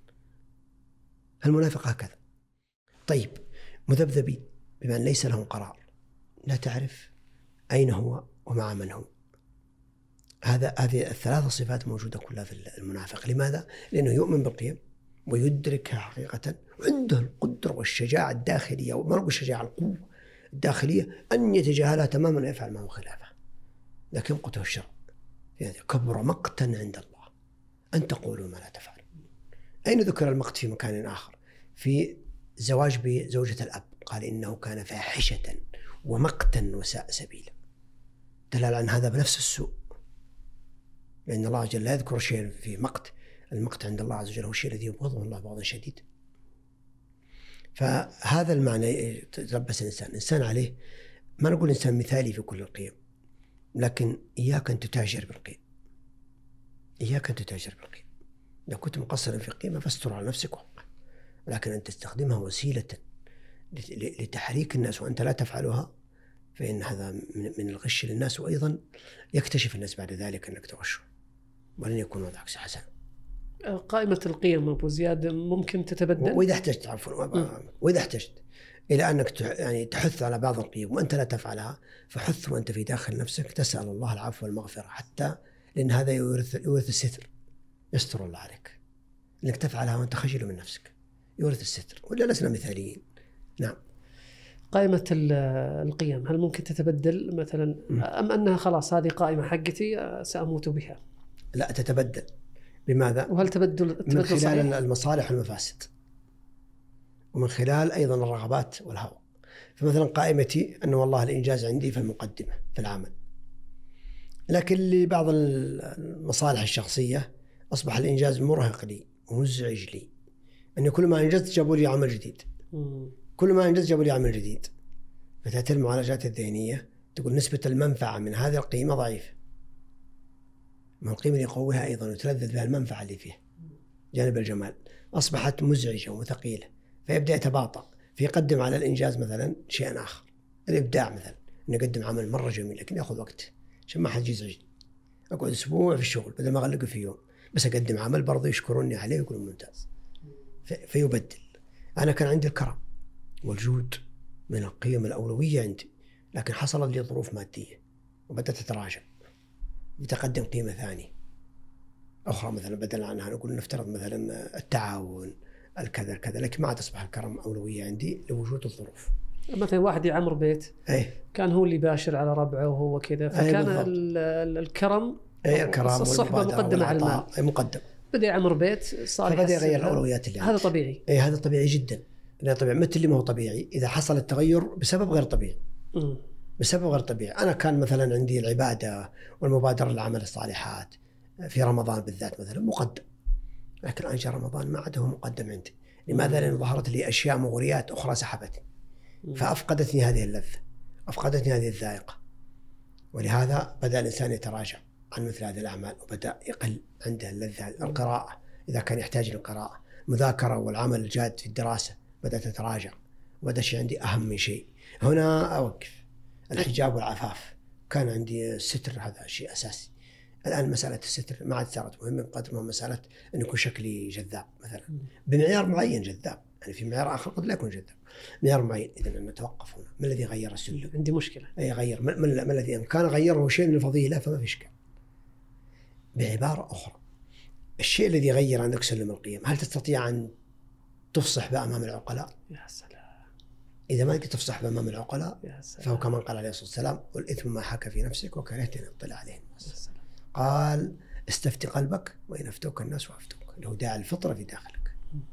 المنافق هكذا. طيب مذبذبين بمعنى ليس لهم قرار، لا تعرف أين هو ومع من هو. هذا هذه الثلاث صفات موجودة كلها في المنافق. لماذا؟ لأنه يؤمن بالقيم ويدركها حقيقة، وعنده القدرة والشجاعة الداخلية، وما نقول الشجاعة، القوة الداخلية أن يتجاهلها تماما ويفعل ما هو خلافه، لكن يمقته الشرع. يعني كبر مقتا عند الله أن تقولوا ما لا تفعلون. أين ذكر المقت في مكان آخر؟ في زواج بزوجة الأب، قال إنه كان فاحشة ومقتا وساء سبيلا، دلال عن هذا بنفس السوء، لأن الله جل لا يذكر شيء في مقت. المقت عند الله عز وجل هو الشيء الذي يبغضه الله بغضا شديد. فهذا المعنى يتلبس الإنسان إنسان عليه، ما نقول إنسان مثالي في كل القيم، لكن إياك أن تتاجر بالقيم، إياك أن تتاجر بالقيم. لو كنت مقصرا في قيمة فاستر على نفسك وقع، لكن أن تستخدمها وسيلة لتحريك الناس وأنت لا تفعلها، فإن هذا من الغش للناس، وأيضا يكتشف الناس بعد ذلك أنك تغشه ولن يكون وضعك حسن. قائمة القيم أبو زياد ممكن تتبدل وإذا احتجت عفوا وإذا احتجت إلى أنك يعني تحث على بعض القيم وأنت لا تفعلها، فحث وأنت في داخل نفسك تسأل الله العفو والمغفرة، حتى لأن هذا يورث يورث الستر، يستر الله عليك أنك تفعلها وأنت خجل من نفسك، يورث الستر. ولا لسنا مثاليين. نعم. قائمة القيم هل ممكن تتبدل مثلا، أم أنها خلاص هذه قائمة حقتي سأموت بها؟ لا، تتبدل. بماذا؟ وهل تبدل, تبدل من خلال صحيح؟ المصالح والمفاسد، ومن خلال أيضا الرغبات والهوى. فمثلا قائمتي أن والله الإنجاز عندي في المقدمة في العمل، لكن لبعض المصالح الشخصية أصبح الإنجاز مرهق لي ومزعج لي، أن كل ما أنجزت جابوا لي عمل جديد، كل ما أنجزت جابوا لي عمل جديد. فتأتي المعالجات الذهنية تقول نسبة المنفعة من هذه القيمة ضعيفة، ما القيمة اللي يقويها أيضا وتلذذ بها المنفعة اللي فيها جانب الجمال، أصبحت مزعجة وثقيلة، فيبدأ يتباطأ فيقدم على الإنجاز مثلا شيئا آخر، الإبداع مثلا، أن يقدم عمل مرة جميل لكن يأخذ وقت عشان ما حد يزعجني، أقعد أسبوع في الشغل بدل ما أغلقه في يوم، بس أقدم عمل برضه يشكروني عليه ويقولون ممتاز، فيبدل. أنا كان عندي الكرم والجود من القيم الأولوية عندي، لكن حصلت لي ظروف مادية وبدأت أتراجع، بتقدم قيمة ثانية أخرى مثلا بدل عنها، نقول نفترض مثلا التعاون الكذا الكذا، لكن ما عاد أصبح الكرم أولوية عندي لوجود الظروف. مثلا واحد يعمر بيت أيه؟ كان هو اللي باشر على ربعه وهو كذا، فكان أيه الكرم أيه الكرم الصحبة مقدمة على المال، أي مقدم. بدأ يعمر بيت صار بدأ يغير الأولويات اللي هذا طبيعي. أي هذا طبيعي جدا، لا طبيعي مثل اللي ما هو طبيعي إذا حصل التغير بسبب غير طبيعي. م. بسبب غير طبيعي. أنا كان مثلا عندي العبادة والمبادرة للعمل الصالحات في رمضان بالذات مثلا مقدم، لكن الآن جاء رمضان ما عاد هو مقدم عندي. لماذا؟ لأن ظهرت لي أشياء مغريات أخرى سحبتني، فأفقدتني هذه اللذة، أفقدتني هذه الذائقة، ولهذا بدأ الإنسان يتراجع عن مثل هذه الأعمال وبدأ يقل عنده اللذة. القراءة إذا كان يحتاج للقراءة، مذاكرة والعمل الجاد في الدراسة بدأت تتراجع، وبدأ شيء عندي أهم من شيء. هنا أوقف. الحجاب والعفاف كان عندي الستر، هذا شيء أساسي. الآن مسألة الستر ما عاد صارت مهمة بقدر ما مسألة أن يكون شكلي جذاب مثلا بمعيار معين جذاب، يعني في معيار آخر قد لا يكون جذاب، معيار معين. إذن نتوقف هنا. ما الذي غير السلوك؟ عندي مشكلة. أي غير ما, ما, ما الذي كان غيره شيء من الفضيلة فما في إشكال. بعبارة أخرى، الشيء الذي غير عندك سلم القيم هل تستطيع أن تفصح بأمام العقلاء؟ يا سلام. إذا ما قدرت تفصح بأمام العقلاء فهو كمان قال عليه الصلاة والسلام: والإثم ما حك في نفسك وكرهت أن يطلع عليه الناس. قال: استفتي قلبك وإن أفتوك الناس وأفتوك، له داعي الفطرة في داخلك.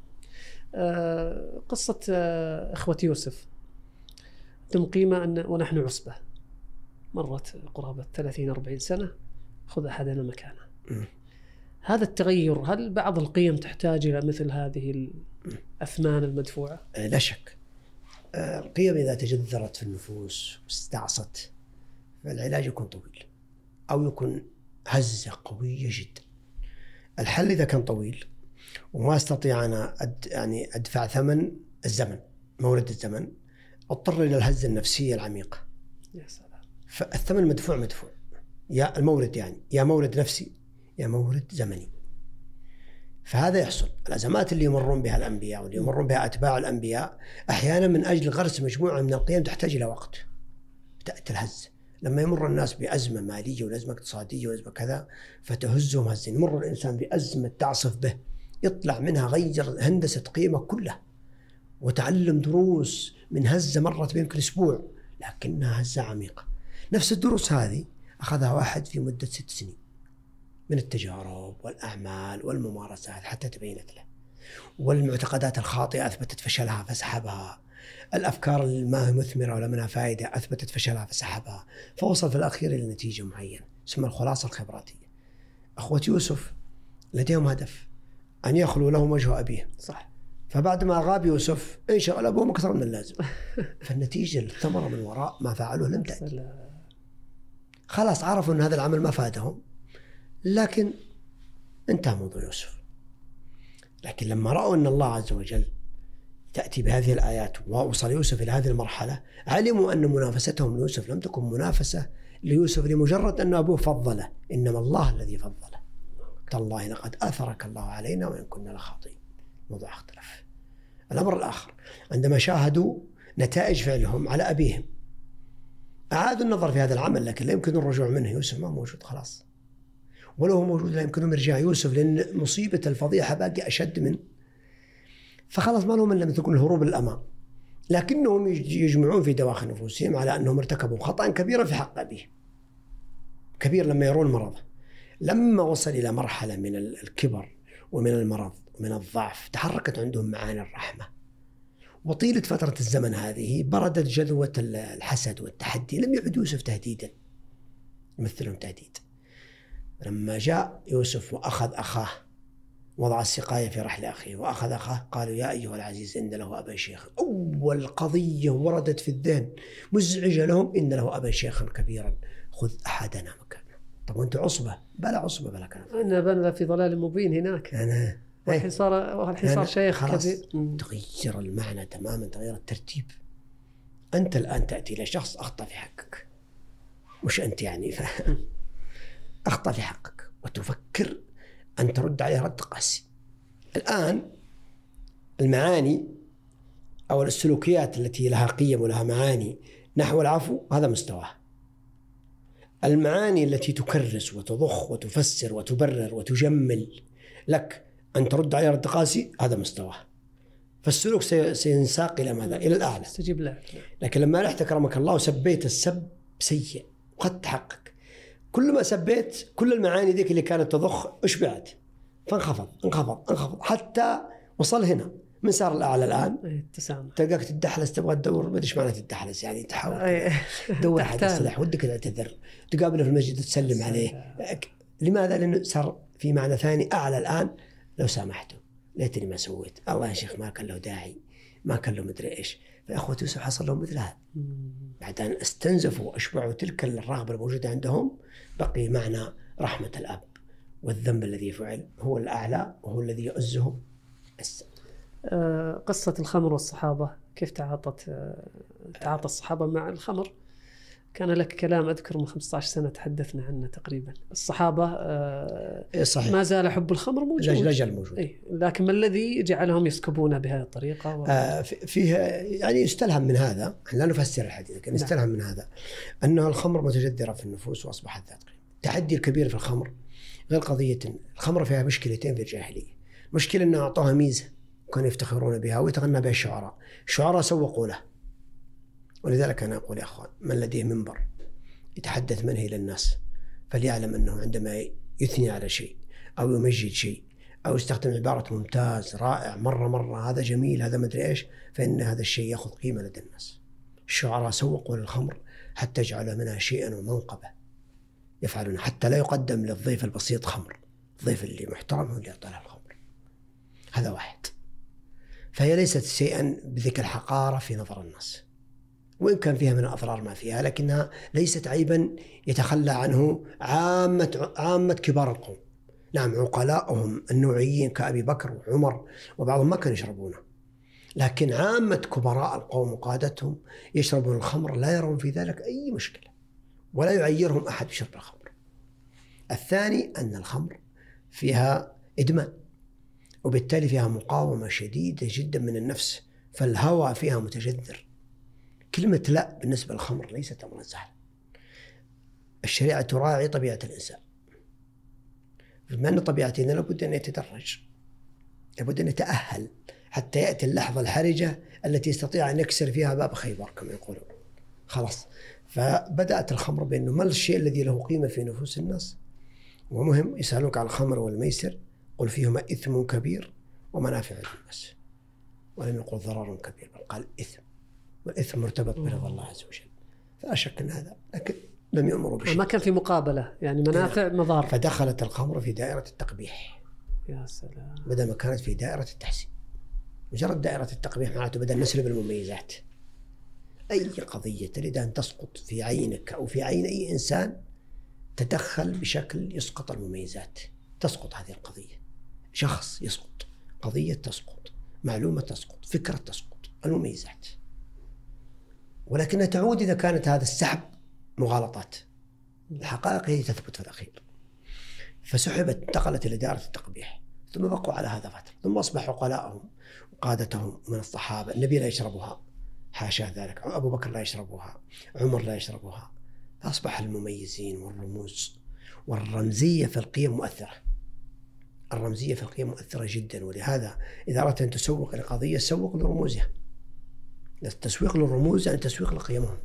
آه قصة آه إخوة يوسف تم قيمة أن ونحن عصبة، مرت قرابة ثلاثين أربعين سنة، خذ أحدنا مكانه. م. هذا التغير، هل بعض القيم تحتاج إلى مثل هذه الأثمان المدفوعة؟ آه لا شك. آه القيم إذا تجذرت في النفوس واستعصت فالعلاج يكون طويل أو يكون هزة قوية جدا. الحل إذا كان طويل وما استطيع أنا أد يعني أدفع ثمن الزمن، مورد الزمن، اضطر إلى الهزة النفسية العميقة. يا سلام. فالثمن مدفوع مدفوع، يا المورد يعني يا مورد نفسي يا مورد زمني. فهذا يحصل. الأزمات اللي يمرون بها الأنبياء واللي يمرون بها أتباع الأنبياء أحيانا من أجل غرس مجموعة من القيم تحتاج إلى وقت، تأتي الهزة. لما يمر الناس بأزمة مالية وأزمة اقتصادية وأزمة كذا فتهزهم هزة. يمر الإنسان بأزمة تعصف به، يطلع منها غير هندسة قيمة كلها وتعلم دروس من هزة مرت بينك الأسبوع لكنها هزة عميقة. نفس الدروس هذه أخذها واحد في مدة ست سنين من التجارب والأعمال والممارسات حتى تبينت له، والمعتقدات الخاطئة أثبتت فشلها فسحبها، الأفكار اللي ما هي مثمرة ولا منها فائدة أثبتت فشلها فسحبها، فوصل في الأخير إلى نتيجة معينة اسمها الخلاصة الخبراتية. أخوة يوسف لديهم هدف أن يخلوا لهم وجه أبيهم، صح. فبعد ما غاب يوسف انشغل أبوهم أكثر من اللازم، فالنتيجة الثمرة من وراء ما فعلوه لم تأتي. خلاص عرفوا أن هذا العمل ما فادهم، لكن انتهى موضوع يوسف. لكن لما رأوا أن الله عز وجل تأتي بهذه الآيات ووصل يوسف إلى هذه المرحلة، علموا أن منافستهم ليوسف لم تكن منافسة ليوسف لمجرد أن أبوه فضله، إنما الله الذي فضله. تالله لقد آثرك الله علينا وإن كنا لخاطئين. موضوع اختلف. الأمر الآخر، عندما شاهدوا نتائج فعلهم على أبيهم أعادوا النظر في هذا العمل، لكن لا يمكن الرجوع منه. يوسف ما موجود خلاص، ولو هو موجود لا يمكنهم إرجاع يوسف، لأن مصيبة الفضيحة باقي أشد من، فخلاص ما لهم إلا مثل كل الهروب للأمام. لكنهم يجمعون في دواخل نفوسهم على أنهم ارتكبوا خطأ كبيرا في حق أبيه، كبير لما يرون مرضه. لما وصل إلى مرحلة من الكبر ومن المرض ومن الضعف تحركت عندهم معاني الرحمة، وطيلة فترة الزمن هذه بردت جذوة الحسد والتحدي. لم يعد يوسف تهديدا يمثلهم تهديد. لما جاء يوسف وأخذ أخاه وضع السقاية في رحل أخيه وأخذ أخاه، قالوا يا أيها العزيز إن له أبا شيخا. أول قضية وردت في الذهن مزعجة لهم، إن له أبا شيخا كبيرا خذ أحدنا مكانه. طب وأنت عصبة؟ بلا عصبة بلا كلام، أنا بنا في ضلال مبين هناك. أنا والحين صار والحين صار شيخ كبير. تغير المعنى تماما، تغير الترتيب. أنت الآن تأتي لشخص أخطأ في حقك، مش أنت يعني أخطأ في حقك وتفكر أن ترد عليه رد قاسي. الآن المعاني أو السلوكيات التي لها قيم ولها معاني نحو العفو هذا مستواه. المعاني التي تكرس وتضخ وتفسر وتبرر وتجمل لك أن ترد عليه رد قاسي هذا مستواه. فالسلوك سينساق إلى ماذا؟ إلى الأعلى. استجيب له. لكن لما رحت أكرمك الله وسبيت السب سيء وقد حقك، كل ما سبيت كل المعاني ذيك اللي كانت تضخ أشبعت، فانخفض انخفض انخفض حتى وصل هنا. من صار الأعلى الآن؟ التسامح. تلقاك تدحلس، تبغى تدور ما ادري معنى تدحلس، يعني تحاول تدور أحد يصلح، ودك تعتذر، تقابله في المسجد تسلم عليه. لماذا؟ لأنه صار في معنى ثاني أعلى الآن. لو سامحته ليتني ما سويت، الله يا شيخ ما كان له داعي، ما كان له مدري إيش. فأخوة يوسف حصل لهم مثل هذا، بعد أن استنزفوا وأشبعوا تلك الرغبة الموجودة عندهم بقي معنى رحمة الأب، والذنب الذي فعل هو الأعلى وهو الذي يعزهم. قصة الخمر والصحابة، كيف تعاطت تعاطى الصحابة مع الخمر؟ كان لك كلام أذكر من خمسة عشر سنة تحدثنا عنه تقريبا. الصحابة صحيح. ما زال حب الخمر موجود، لا زال موجود. إيه؟ لكن ما الذي جعلهم يسكبون بهذه الطريقة؟ و... آه فيه يعني يستلهم من هذا، لا نفسر الحديث لكن يستلهم من هذا أنه الخمر متجذرة في النفوس وأصبحت ذات قيمة. التحدي الكبير في الخمر غير قضية الخمر، فيها مشكلتين في الجاهلية. مشكلة أنه أعطوها ميزة كانوا يفتخرون بها ويتغنى بها الشعراء. الشعراء سوقوا له ولذلك أنا أقول يا أخوان، من لديه منبر يتحدث منه إلى الناس فليعلم أنه عندما يثني على شيء أو يمجد شيء أو يستخدم عبارة ممتاز رائع مرة مرة هذا جميل هذا مدري إيش، فإن هذا الشيء يأخذ قيمة لدى الناس. الشعراء سوقوا للخمر حتى جعلوا منها شيئا ومنقبة يفعلون، حتى لا يقدم للضيف البسيط خمر، الضيف اللي محترم هو اللي يعطى له الخمر. هذا واحد. فهي ليست شيئا بذيك الحقارة في نظر الناس، وإن كان فيها من الأضرار ما فيها، لكنها ليست عيبا يتخلى عنه عامة عامة كبار القوم. نعم عقلاؤهم النوعيين كأبي بكر وعمر وبعضهم ما كانوا يشربونه، لكن عامة كبراء القوم وقادتهم يشربون الخمر لا يرون في ذلك أي مشكلة، ولا يعيرهم أحد بشرب الخمر. الثاني أن الخمر فيها إدمان، وبالتالي فيها مقاومة شديدة جدا من النفس، فالهوى فيها متجذر. كلمة لا بالنسبة للخمر ليست أمرا سهلا. الشريعة تراعي طبيعة الإنسان، بما أن طبيعتنا لابد أن يتدرج، لابد أن يتأهل حتى يأتي اللحظة الحرجة التي يستطيع أن يكسر فيها باب خيبر كما يقولون. خلاص، فبدأت الخمر بأنه ما الشيء الذي له قيمة في نفوس الناس. ومهم يسألوك عن الخمر والميسر قل فيهما إثم كبير ومنافع للناس، ولم يقل ضرر كبير بل قال إثم، والإثم مرتبط برضا الله عز وجل، فلا شك أن هذا، لكن لم يأمروا بشيء، ما كان في مقابلة يعني منافع مضار. فدخلت الخمر في دائرة التقبيح. يا سلام. بدل ما كانت في دائرة التحسين. مجرد دائرة التقبيح معناته بدل نسلب المميزات. أي قضية تريد أن تسقط في عينك أو في عين أي إنسان تدخل بشكل يسقط المميزات، تسقط هذه القضية. شخص يسقط، قضية تسقط، معلومة تسقط، فكرة تسقط، المميزات. ولكنها تعود إذا كانت هذا السحب مغالطات، الحقائق هي تثبت في الأخير. فسحبت، انتقلت إلى دائرة التقبيح، ثم بقوا على هذا فترة، ثم أصبح عقلاءهم وقادتهم من الصحابة النبي لا يشربها حاشا ذلك، أبو بكر لا يشربها، عمر لا يشربها، فأصبح المميزين والرموز والرمزية في القيم مؤثرة. الرمزية في القيم مؤثرة جدا، ولهذا إذا أردت أن تسوق لقضية سوق لرموزها. التسويق للرموز يعني تسويق لقيمهم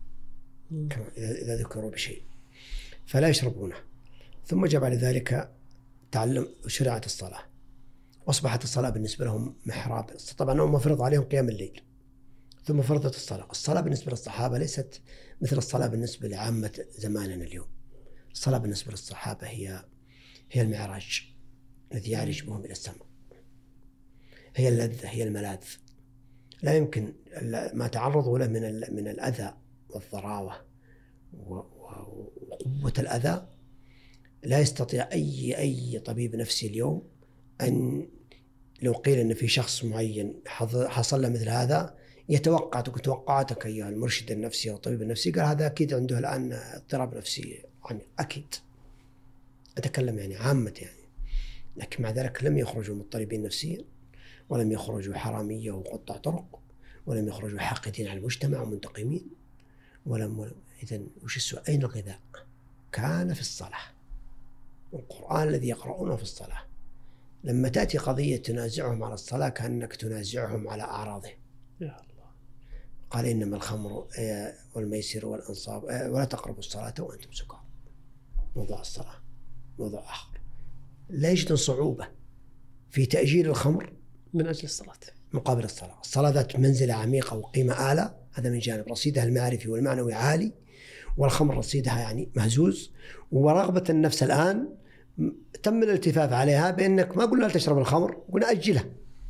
إذا ذكروا بشيء، فلا يشربونه. ثم جاء بعد ذلك تعلم شريعة الصلاة، وأصبحت الصلاة بالنسبة لهم محراب. طبعا هم فرض عليهم قيام الليل، ثم فرضت الصلاة. الصلاة بالنسبة للصحابة ليست مثل الصلاة بالنسبة لعامة زماننا اليوم. الصلاة بالنسبة للصحابة هي هي المعراج الذي يعرج بهم إلى السماء، هي اللذة، هي الملاذ. لا يمكن ما تعرضوا له من من الأذى والضراوة وقوة الأذى، لا يستطيع أي أي طبيب نفسي اليوم أن لو قيل أن في شخص معين حصل له مثل هذا يتوقع توقعاتك أيها المرشد النفسي أو الطبيب النفسي، قال هذا أكيد عنده الآن اضطراب نفسي، يعني أكيد أتكلم يعني عامة يعني. لكن مع ذلك لم يخرجوا مضطربين نفسيا، ولم يخرجوا حرامية وقطع طرق، ولم يخرجوا حاقدين على المجتمع ومنتقمين، ولم إذن وش السؤال؟ أين الغذاء؟ كان في الصلاة، والقرآن الذي يقرؤونه في الصلاة. لما تأتي قضية تنازعهم على الصلاة كأنك تنازعهم على أعراضهم. يا الله. قال إنما الخمر والميسر والأنصاب ولا تقربوا الصلاة وأنتم سكارى. موضوع الصلاة موضوع آخر. لا يجد صعوبة في تأجيل الخمر من أجل الصلاة مقابل الصلاة. الصلاة ذات منزلة عميقة وقيمة أعلى، هذا من جانب. رصيدها المعرفي والمعنوي عالي، والخمر رصيدها يعني مهزوز. ورغبة النفس الآن تم الالتفاف عليها بأنك ما قلنا تشرب الخمر، قلنا أجلها،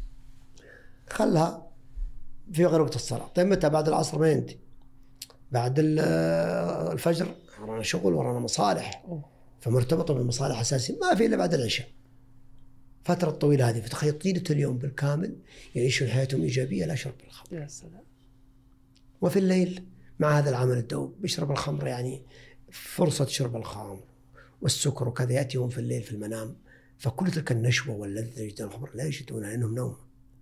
خلها في غربة الصلاة. طيب متى؟ بعد العصر ما ينتهي، بعد الفجر ورانا شغل ورانا مصالح، فمرتبطة بالمصالح أساسية، ما في إلا بعد العشاء. فترة طويلة هذه، فتخيل طيلة اليوم بالكامل يعيشون حياتهم إيجابية لا شرب الخمر. يا سلام. وفي الليل مع هذا العمل الدؤوب بيشرب الخمر، يعني فرصة شرب الخمر والسكر وكذا يأتيهم في الليل في المنام، فكل تلك النشوة واللذة يجدون الخمر لا يجدونها لأنهم نوم.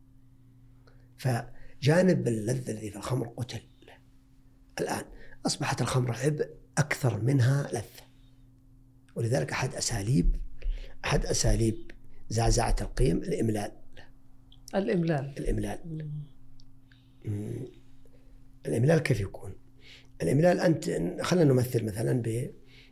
فجانب اللذة الذي في الخمر قتل. الآن أصبحت الخمر عبء أكثر منها لذة، ولذلك أحد أساليب أحد أساليب زعزعة القيم الإملال. الإملال الإملال الإملال كيف يكون؟ الإملال أنت خلينا نمثل مثلا ب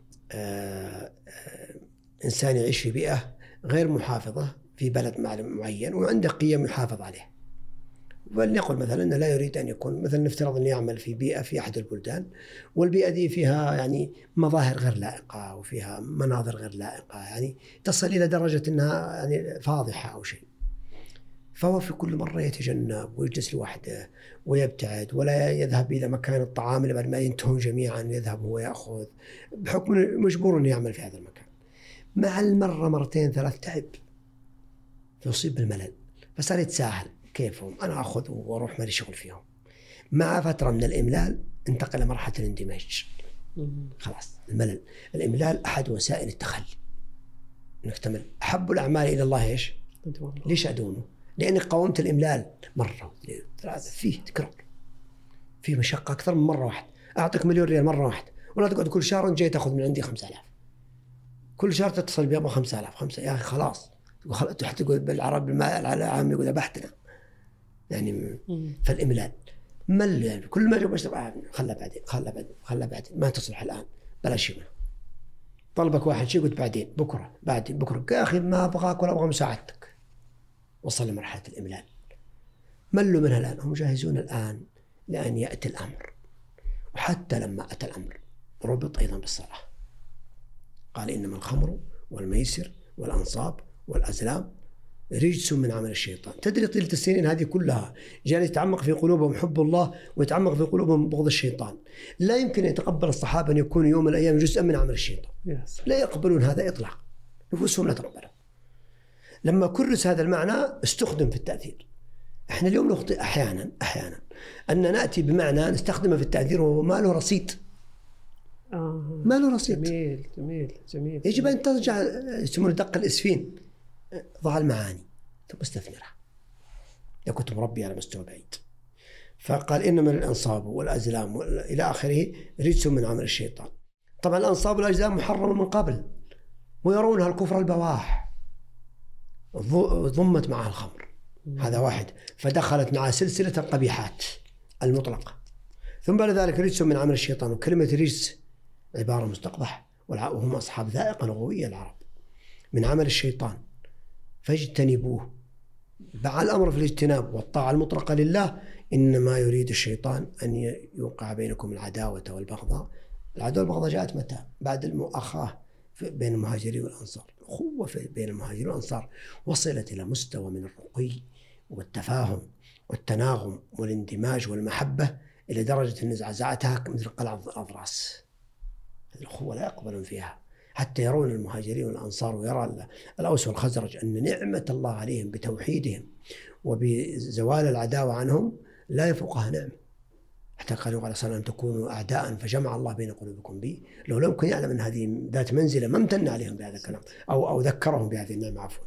إنسان يعيش في بيئة غير محافظة في بلد معين وعنده قيم يحافظ عليه، ولنقل مثلا أنه لا يريد أن يكون مثلا نفترض أن يعمل في بيئة في أحد البلدان والبيئة دي فيها يعني مظاهر غير لائقة وفيها مناظر غير لائقة يعني تصل إلى درجة أنها يعني فاضحة أو شيء، فهو في كل مرة يتجنب ويجلس لوحده ويبتعد ولا يذهب إلى مكان الطعام إلا بعد ما ينتهون جميعا يذهب هو يأخذ بحكم مجبور أن يعمل في هذا المكان. مع المرة مرتين ثلاث تعب فيصيب بالملل فصار يتساهل كيفهم أنا أخذ وأروح مالي شغل فيهم. مع فترة من الإملال انتقل مرحلة الاندماج، خلاص الملل. الإملال أحد وسائل التخلي إنك تمل. أحب الأعمال إلى الله إيش؟ ليش أدومه؟ لأني قاومت الإملال مرة ثلاثة فيه تكرار فيه مشقة أكثر من مرة واحدة. أعطيك مليون ريال مرة واحدة ولا تقعد كل شهر أنت جاي تأخذ من عندي خمسة آلاف كل شهر تتصل بي أبغى خمسة آلاف خمسة يا أخي خلاص حتى تقول بالعرب العام يقول أبحتنا يعني. فالإملال مل يعني كل ما جاء بشرب خلى بعدين خلى بعدين خلى بعدين ما تصلح الآن بلاش منه. طلبك واحد شيء قلت بعدين بكرة بعدين بكرة يا أخي ما أبغاك ولا أبغى مساعدتك. وصل لمرحلة الإملال ملوا منها الآن. هم جاهزون الآن لأن يأتي الأمر. وحتى لما أتى الأمر ربط أيضا بالصلاة. قال إنما الخمر والميسر والأنصاب والأزلام رجس من عمل الشيطان. تدري طيلة السنين هذه كلها جاء يتعمق في قلوبهم حب الله ويتعمق في قلوبهم بغض الشيطان. لا يمكن يتقبل الصحابة أن يكونوا يوم من الأيام جزءا من عمل الشيطان. لا يقبلون هذا إطلاقا. نفوسهم لا تقبله. لما كرس هذا المعنى استخدم في التأثير. احنا اليوم نخطئ أحيانا أحيانا أن نأتي بمعنى نستخدمه في التأثير وما له رصيد. آه. ما له رصيد. جميل جميل جميل. يجب أن ترجع يسمونه دق الإسفين ضع المعاني ثم استثمرها. لو كنت مربي على مستوى بعيد. فقال إنما الأنصاب والأزلام إلى آخره رجس من عمل الشيطان. طبعا الأنصاب والأزلام محرمة من قبل ويرونها الكفر البواح. ضمت معها الخمر. هذا واحد. فدخلت معها سلسلة القبيحات المطلقة. ثم بعد ذلك رجس من عمل الشيطان. وكلمة رجس عبارة مستقبح وهم أصحاب ذائقة لغوية العرب من عمل الشيطان فاجتنبوه. مع الأمر في الاجتناب والطاعة المطلقة لله إنما يريد الشيطان أن يوقع بينكم العداوة والبغضاء. العداوة والبغضاء جاءت متى؟ بعد المؤاخاة بين المهاجرين والأنصار. الأخوة بين المهاجرين والأنصار وصلت إلى مستوى من الرقي والتفاهم والتناغم والاندماج والمحبة إلى درجة أن زعزعتها مثل قلع الأضراس. الأخوة لا يقبلون فيها حتى يرون المهاجرين والأنصار ويرى الأوس والخزرج أن نعمة الله عليهم بتوحيدهم وبزوال العداوة عنهم لا يفوقها نعمة. حتى قالوا عليه الصلاة والسلام تكونوا أعداء فجمع الله بين قلوبكم بي. لو لم يكن يعلم أن هذه ذات منزلة ما امتن عليهم بهذا الكلام أو أو ذكرهم بهذه النعمة عفوا.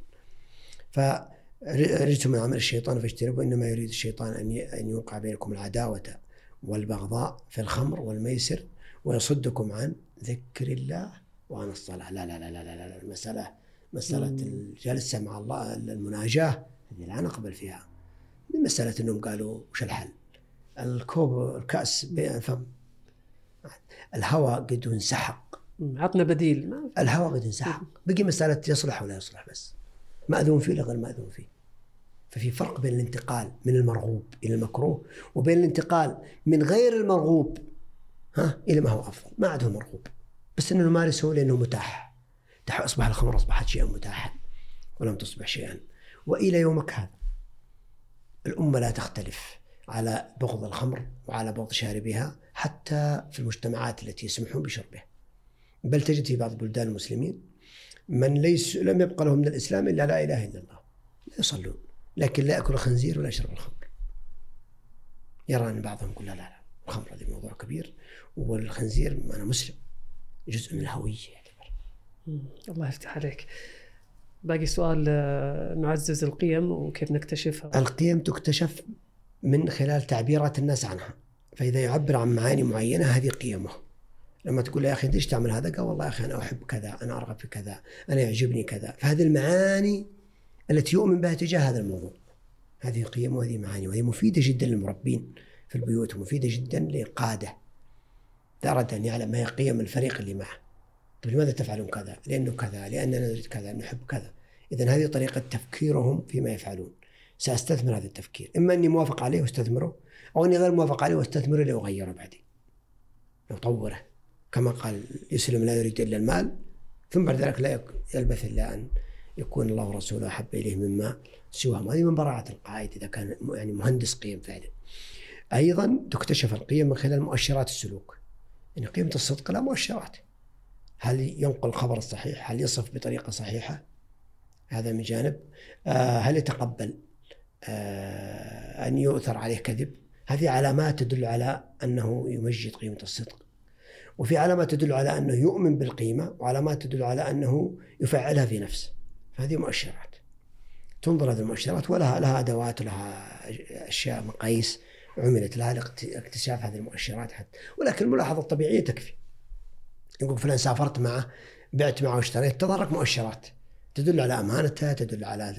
فرجتم من عمل الشيطان فاجتنبوا إنما يريد الشيطان أن أن يوقع بينكم العداوة والبغضاء في الخمر والميسر ويصدكم عن ذكر الله وعن الصلاة. لا لا لا لا لا, لا. المسألة مسألة الجلسة مع الله المناجاة هذه لا نقبل فيها. مسألة أنهم قالوا وش الحل؟ الكوب الكأس بفم الهواء قد انسحق. عطنا بديل. الهواء قد انسحق بقي مسألة يصلح ولا يصلح بس مأذون فيه لغير مأذون فيه. ففي فرق بين الانتقال من المرغوب إلى المكروه وبين الانتقال من غير المرغوب ها إلى ما هو أفضل. ما عاد هو مرغوب بس إنه نمارسه لأنه متاح. أصبح الخمر أصبحت شيئا متاحا ولم تصبح شيئا. وإلى يومك هذا الأمة لا تختلف على بغض الخمر وعلى بغض شاربها حتى في المجتمعات التي يسمحون بشربها. بل تجد في بعض بلدان المسلمين من ليس لم يبقى لهم من الإسلام إلا لا إله إلا الله. لا يصلون لكن لا يأكل الخنزير ولا يشرب الخمر. يرى أن بعضهم يقول لا لا لا الخمر هذا موضوع كبير والخنزير أنا مسلم جزء من الهوية. الله يفتح عليك. باقي سؤال نعزز القيم وكيف نكتشفها. القيم تكتشف من خلال تعبيرات الناس عنها. فإذا يعبر عن معاني معينة هذه قيمه. لما تقول يا أخي ليش تعمل هذا؟ قال والله يا أخي أنا أحب كذا أنا أرغب في كذا أنا يعجبني كذا. فهذه المعاني التي يؤمن بها تجاه هذا الموضوع هذه قيم وهذه معاني وهي مفيدة جدا للمربين في البيوت، مفيدة جدا للقادة. إذا أراد أن يعلم ما هي قيم الفريق اللي معه. طيب لماذا تفعلون كذا؟ لأنه كذا، لأننا نريد كذا، نحب كذا. إذن هذه طريقة تفكيرهم فيما يفعلون. سأستثمر هذا التفكير، إما أني موافق عليه واستثمره، أو أني غير موافق عليه واستثمره لأغيره بعدين، لأطوره. كما قال يسلم لا يريد إلا المال، ثم بعد ذلك لا يلبث إلا أن يكون الله ورسوله أحب إليه مما سواهم. هذه من براعة القائد إذا كان يعني مهندس قيم فعلا. أيضا تكتشف القيم من خلال مؤشرات السلوك. يعني قيمة الصدق لها مؤشرات. هل ينقل الخبر الصحيح؟ هل يصف بطريقة صحيحة؟ هذا من جانب. آه هل يتقبل آه أن يؤثر عليه كذب؟ هذه علامات تدل على أنه يمجد قيمة الصدق. وفي علامات تدل على أنه يؤمن بالقيمة، وعلامات تدل على أنه يفعلها في نفسه. هذه مؤشرات. تنظر هذه المؤشرات ولها لها أدوات ولها أشياء مقاييس عملت لها لاكتشاف هذه المؤشرات حتى. ولكن الملاحظة الطبيعية تكفي. يقول فلان سافرت معه، بعت معه واشتريت، تظهر مؤشرات تدل على أمانته، تدل على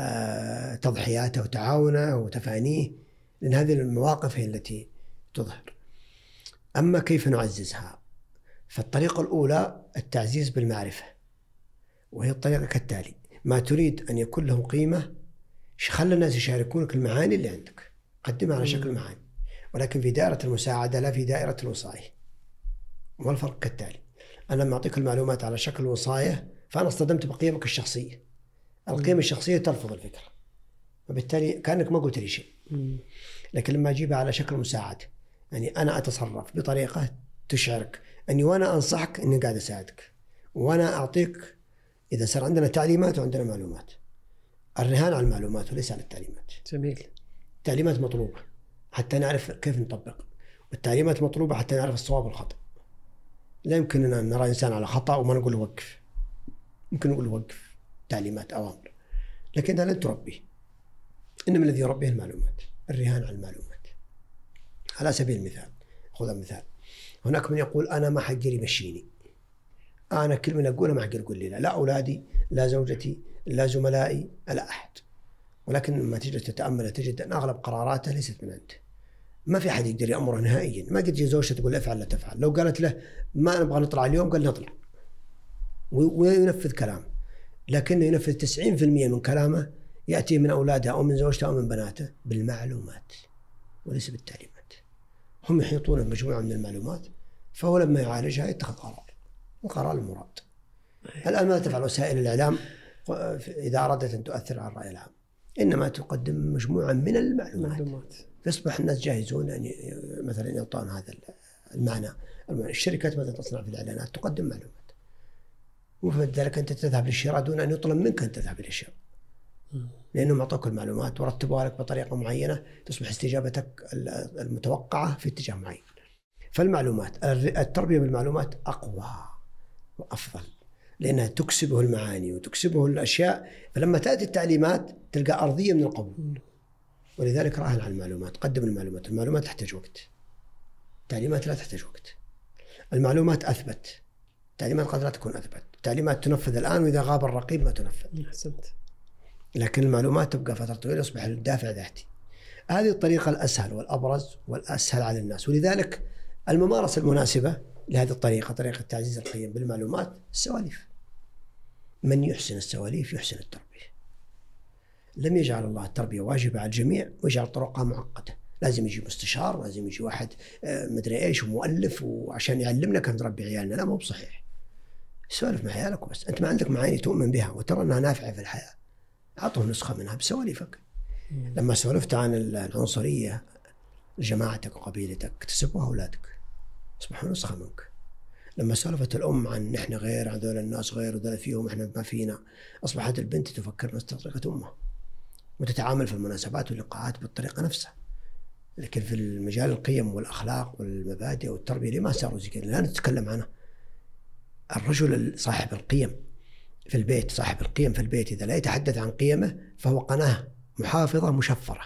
تضحياته وتعاونه وتفانيه، لأن هذه المواقف هي التي تظهر. أما كيف نعززها؟ فالطريقة الأولى التعزيز بالمعرفة، وهي الطريقة كالتالي: ما تريد أن يكون له قيمة خلي الناس يشاركونك المعاني اللي عندك، قدمها على شكل معاني، ولكن في دائرة المساعدة لا في دائرة الوصاية. والفرق كالتالي: أنا لما أعطيك المعلومات على شكل وصاية فأنا اصطدمت بقيمك الشخصية. القيمة الشخصية ترفض الفكرة، وبالتالي كأنك ما قلت لي شيء. لكن لما أجيبها على شكل مساعدة، يعني أنا أتصرف بطريقة تشعرك أني وأنا أنصحك أني قاعد أساعدك، وأنا أعطيك إذا صار عندنا تعليمات وعندنا معلومات. الرهان على المعلومات وليس على التعليمات. جميل. التعليمات مطلوبة حتى نعرف كيف نطبق، والتعليمات مطلوبة حتى نعرف الصواب والخطأ. لا يمكن أن نرى إنسان على خطأ وما نقول له وقف. ممكن نقول له وقف، تعليمات أوامر، لكنها لن تربيه. إنما الذي يربيه المعلومات، الرهان على المعلومات. على سبيل المثال، خذ مثال: هناك من يقول أنا ما حقدر يمشيني، أنا كل من أقوله ما حقدر يقول لي لا، لا أولادي، لا زوجتي، لا زملائي، لا أحد. ولكن لما تجد تتأمل تجد أن أغلب قراراته ليست من أنت. ما في أحد يقدر يأمره نهائيا. ما قد زوجته تقول افعل لا تفعل. لو قالت له ما نبغى نطلع اليوم قال نطلع، وينفذ كلامه. لكنه ينفذ تسعين بالمئة من كلامه يأتي من أولاده أو من زوجته أو من بناته بالمعلومات وليس بالتعليمات. هم يحيطون بمجموعة من المعلومات، فهو لما يعالجها يتخذ قرار، وقرار المراد. الآن ما تفعل وسائل الإعلام إذا أرادت أن تؤثر على الرأي العام؟ إنما تقدم مجموعة من المعلومات، فيصبح الناس جاهزون أن مثلا يعطون هذا المعنى. الشركات مثلا تصنع في الإعلانات تقدم معلومات، وفذلك أنت تذهب للشراء دون أن يطلب منك أن تذهب للشراء، لأنهم أعطوك المعلومات ورتبوها لك بطريقة معينة تصبح استجابتك المتوقعة في اتجاه معين. فالمعلومات، التربية بالمعلومات أقوى وأفضل، لأنها تكسبه المعاني وتكسبه الأشياء. فلما تأتي التعليمات تلقى أرضية من القبول. ولذلك راهن على المعلومات، قدم المعلومات. المعلومات تحتاج وقت، التعليمات لا تحتاج وقت. المعلومات أثبت، التعليمات قد لا تكون أثبت. التعليمات تنفذ الآن، وإذا غاب الرقيب ما تنفذ. أحسنت. لكن المعلومات تبقى فترة طويلة، يصبح الدافع ذاتي. هذه الطريقة الأسهل والأبرز والأسهل على الناس. ولذلك الممارسة المناسبة لهذه الطريقة، طريقة تعزيز القيم بالمعلومات، السواليف. من يحسن السواليف يحسن التربية. لم يجعل الله التربية واجبة على الجميع ويجعل طرقها معقدة. لازم يجي مستشار، ولازم يجي واحد مدري ايش ومؤلف وعشان يعلمنا كيف نربي عيالنا. لا، مو بصحيح. سوالف مع عيالك وبس. انت ما عندك معاني تؤمن بها وترى انها نافعة في الحياة، اعطه نسخة منها بسواليفك. لما سولفت عن العنصرية لجماعتك وقبيلتك اكتسبوها أولادك، أصبحوا نسخة منك. لما سولفت الأم عن نحن غير، عن ذول الناس غير وذول فيهم احنا ما فينا، أصبحت البنت تفكر نفس طريقة أمها وتتعامل في المناسبات واللقاءات بالطريقة نفسها. لكن في المجال القيم والأخلاق والمبادئ والتربية لما صاروا زي كذا؟ لا نتكلم عنها. الرجل صاحب القيم في البيت، صاحب القيم في البيت إذا لا يتحدث عن قيمه فهو قناة محافظة مشفرة.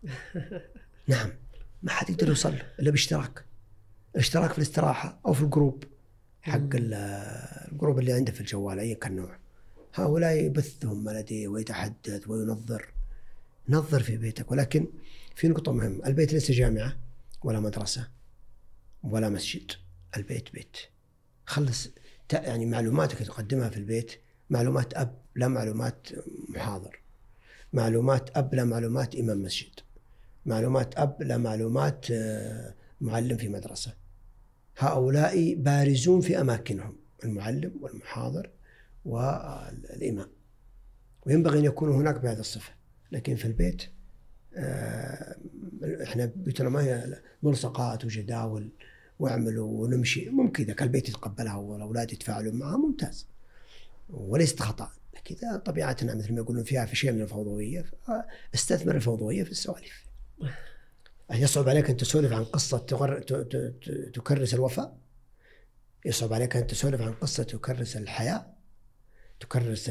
نعم، ما حد يقدر يوصل له إلا باشتراك، الاشتراك في الاستراحة أو في الجروب حق الجروب اللي عنده في الجوال أي كان نوع. هؤلاء يبثهم ما لديه ويتحدث وينظر. نظر في بيتك. ولكن في نقطة مهمة: البيت ليس جامعة ولا مدرسة ولا مسجد. البيت بيت. خلص يعني معلوماتك تقدمها في البيت معلومات أب لا معلومات محاضر، معلومات أب لا معلومات إمام مسجد، معلومات أب لا معلومات معلم في مدرسة. هؤلاء بارزون في أماكنهم، المعلم والمحاضر والإمام، وينبغي أن يكونوا هناك بهذه الصفة. لكن في البيت احنا بيتنا ما هي ملصقات وجداول واعملوا ونمشي. ممكن إذا كان البيت يتقبلها والأولاد يتفاعلون معها ممتاز وليست خطأ، لكن إذا طبيعتنا مثل ما يقولون فيها في شيء من الفوضوية استثمر الفوضوية في السوالف. يصعب عليك أن تسولف عن قصة تكرس الوفاء، يصعب عليك أن تسولف عن قصة تكرس الحياة، تكرس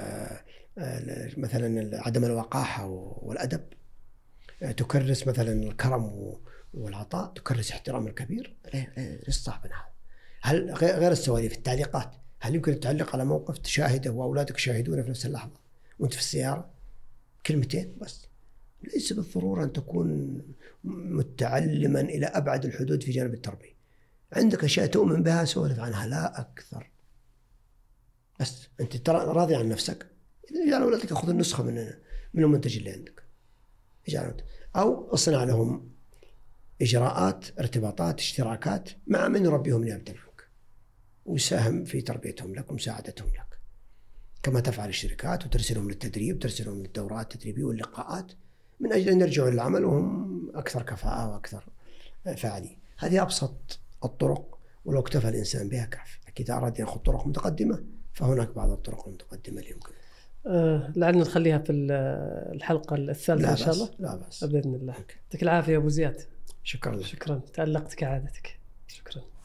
مثلا عدم الوقاحة والأدب، تكرس مثلا الكرم والعطاء، تكرس احترام الكبير. ليش صعب هذا؟ هل غير السواليف التعليقات، هل يمكن تعلق على موقف تشاهده وأولادك يشاهدونه في نفس اللحظة وأنت في السيارة كلمتين بس؟ ليس بالضرورة أن تكون متعلما إلى أبعد الحدود في جانب التربية. عندك أشياء تؤمن بها سولف عنها لا أكثر، بس أنت ترى راضي عن نفسك، يجعل أولادك يأخذ النسخة من من المنتج اللي عندك، يجعل أو اصنع لهم إجراءات ارتباطات اشتراكات مع من يربيهم نيابة عنك ويساهم في تربيتهم لك ومساعدتهم لك، كما تفعل الشركات وترسلهم للتدريب، ترسلهم للدورات التدريبية واللقاءات من أجل أن يرجعوا للعمل وهم أكثر كفاءة وأكثر فعالية. هذه أبسط الطرق، ولو اكتفى الإنسان بها كافي. إذا أراد يأخذ طرق متقدمة فهناك بعض الطرق المتقدمة اللي يمكن أه لعلنا نخليها في الحلقة الثالثة إن شاء الله. لا بأس بإذن الله. يعطيك العافية يا أبو زياد. شكرا لك. شكرا، تألقت كعادتك. شكرا.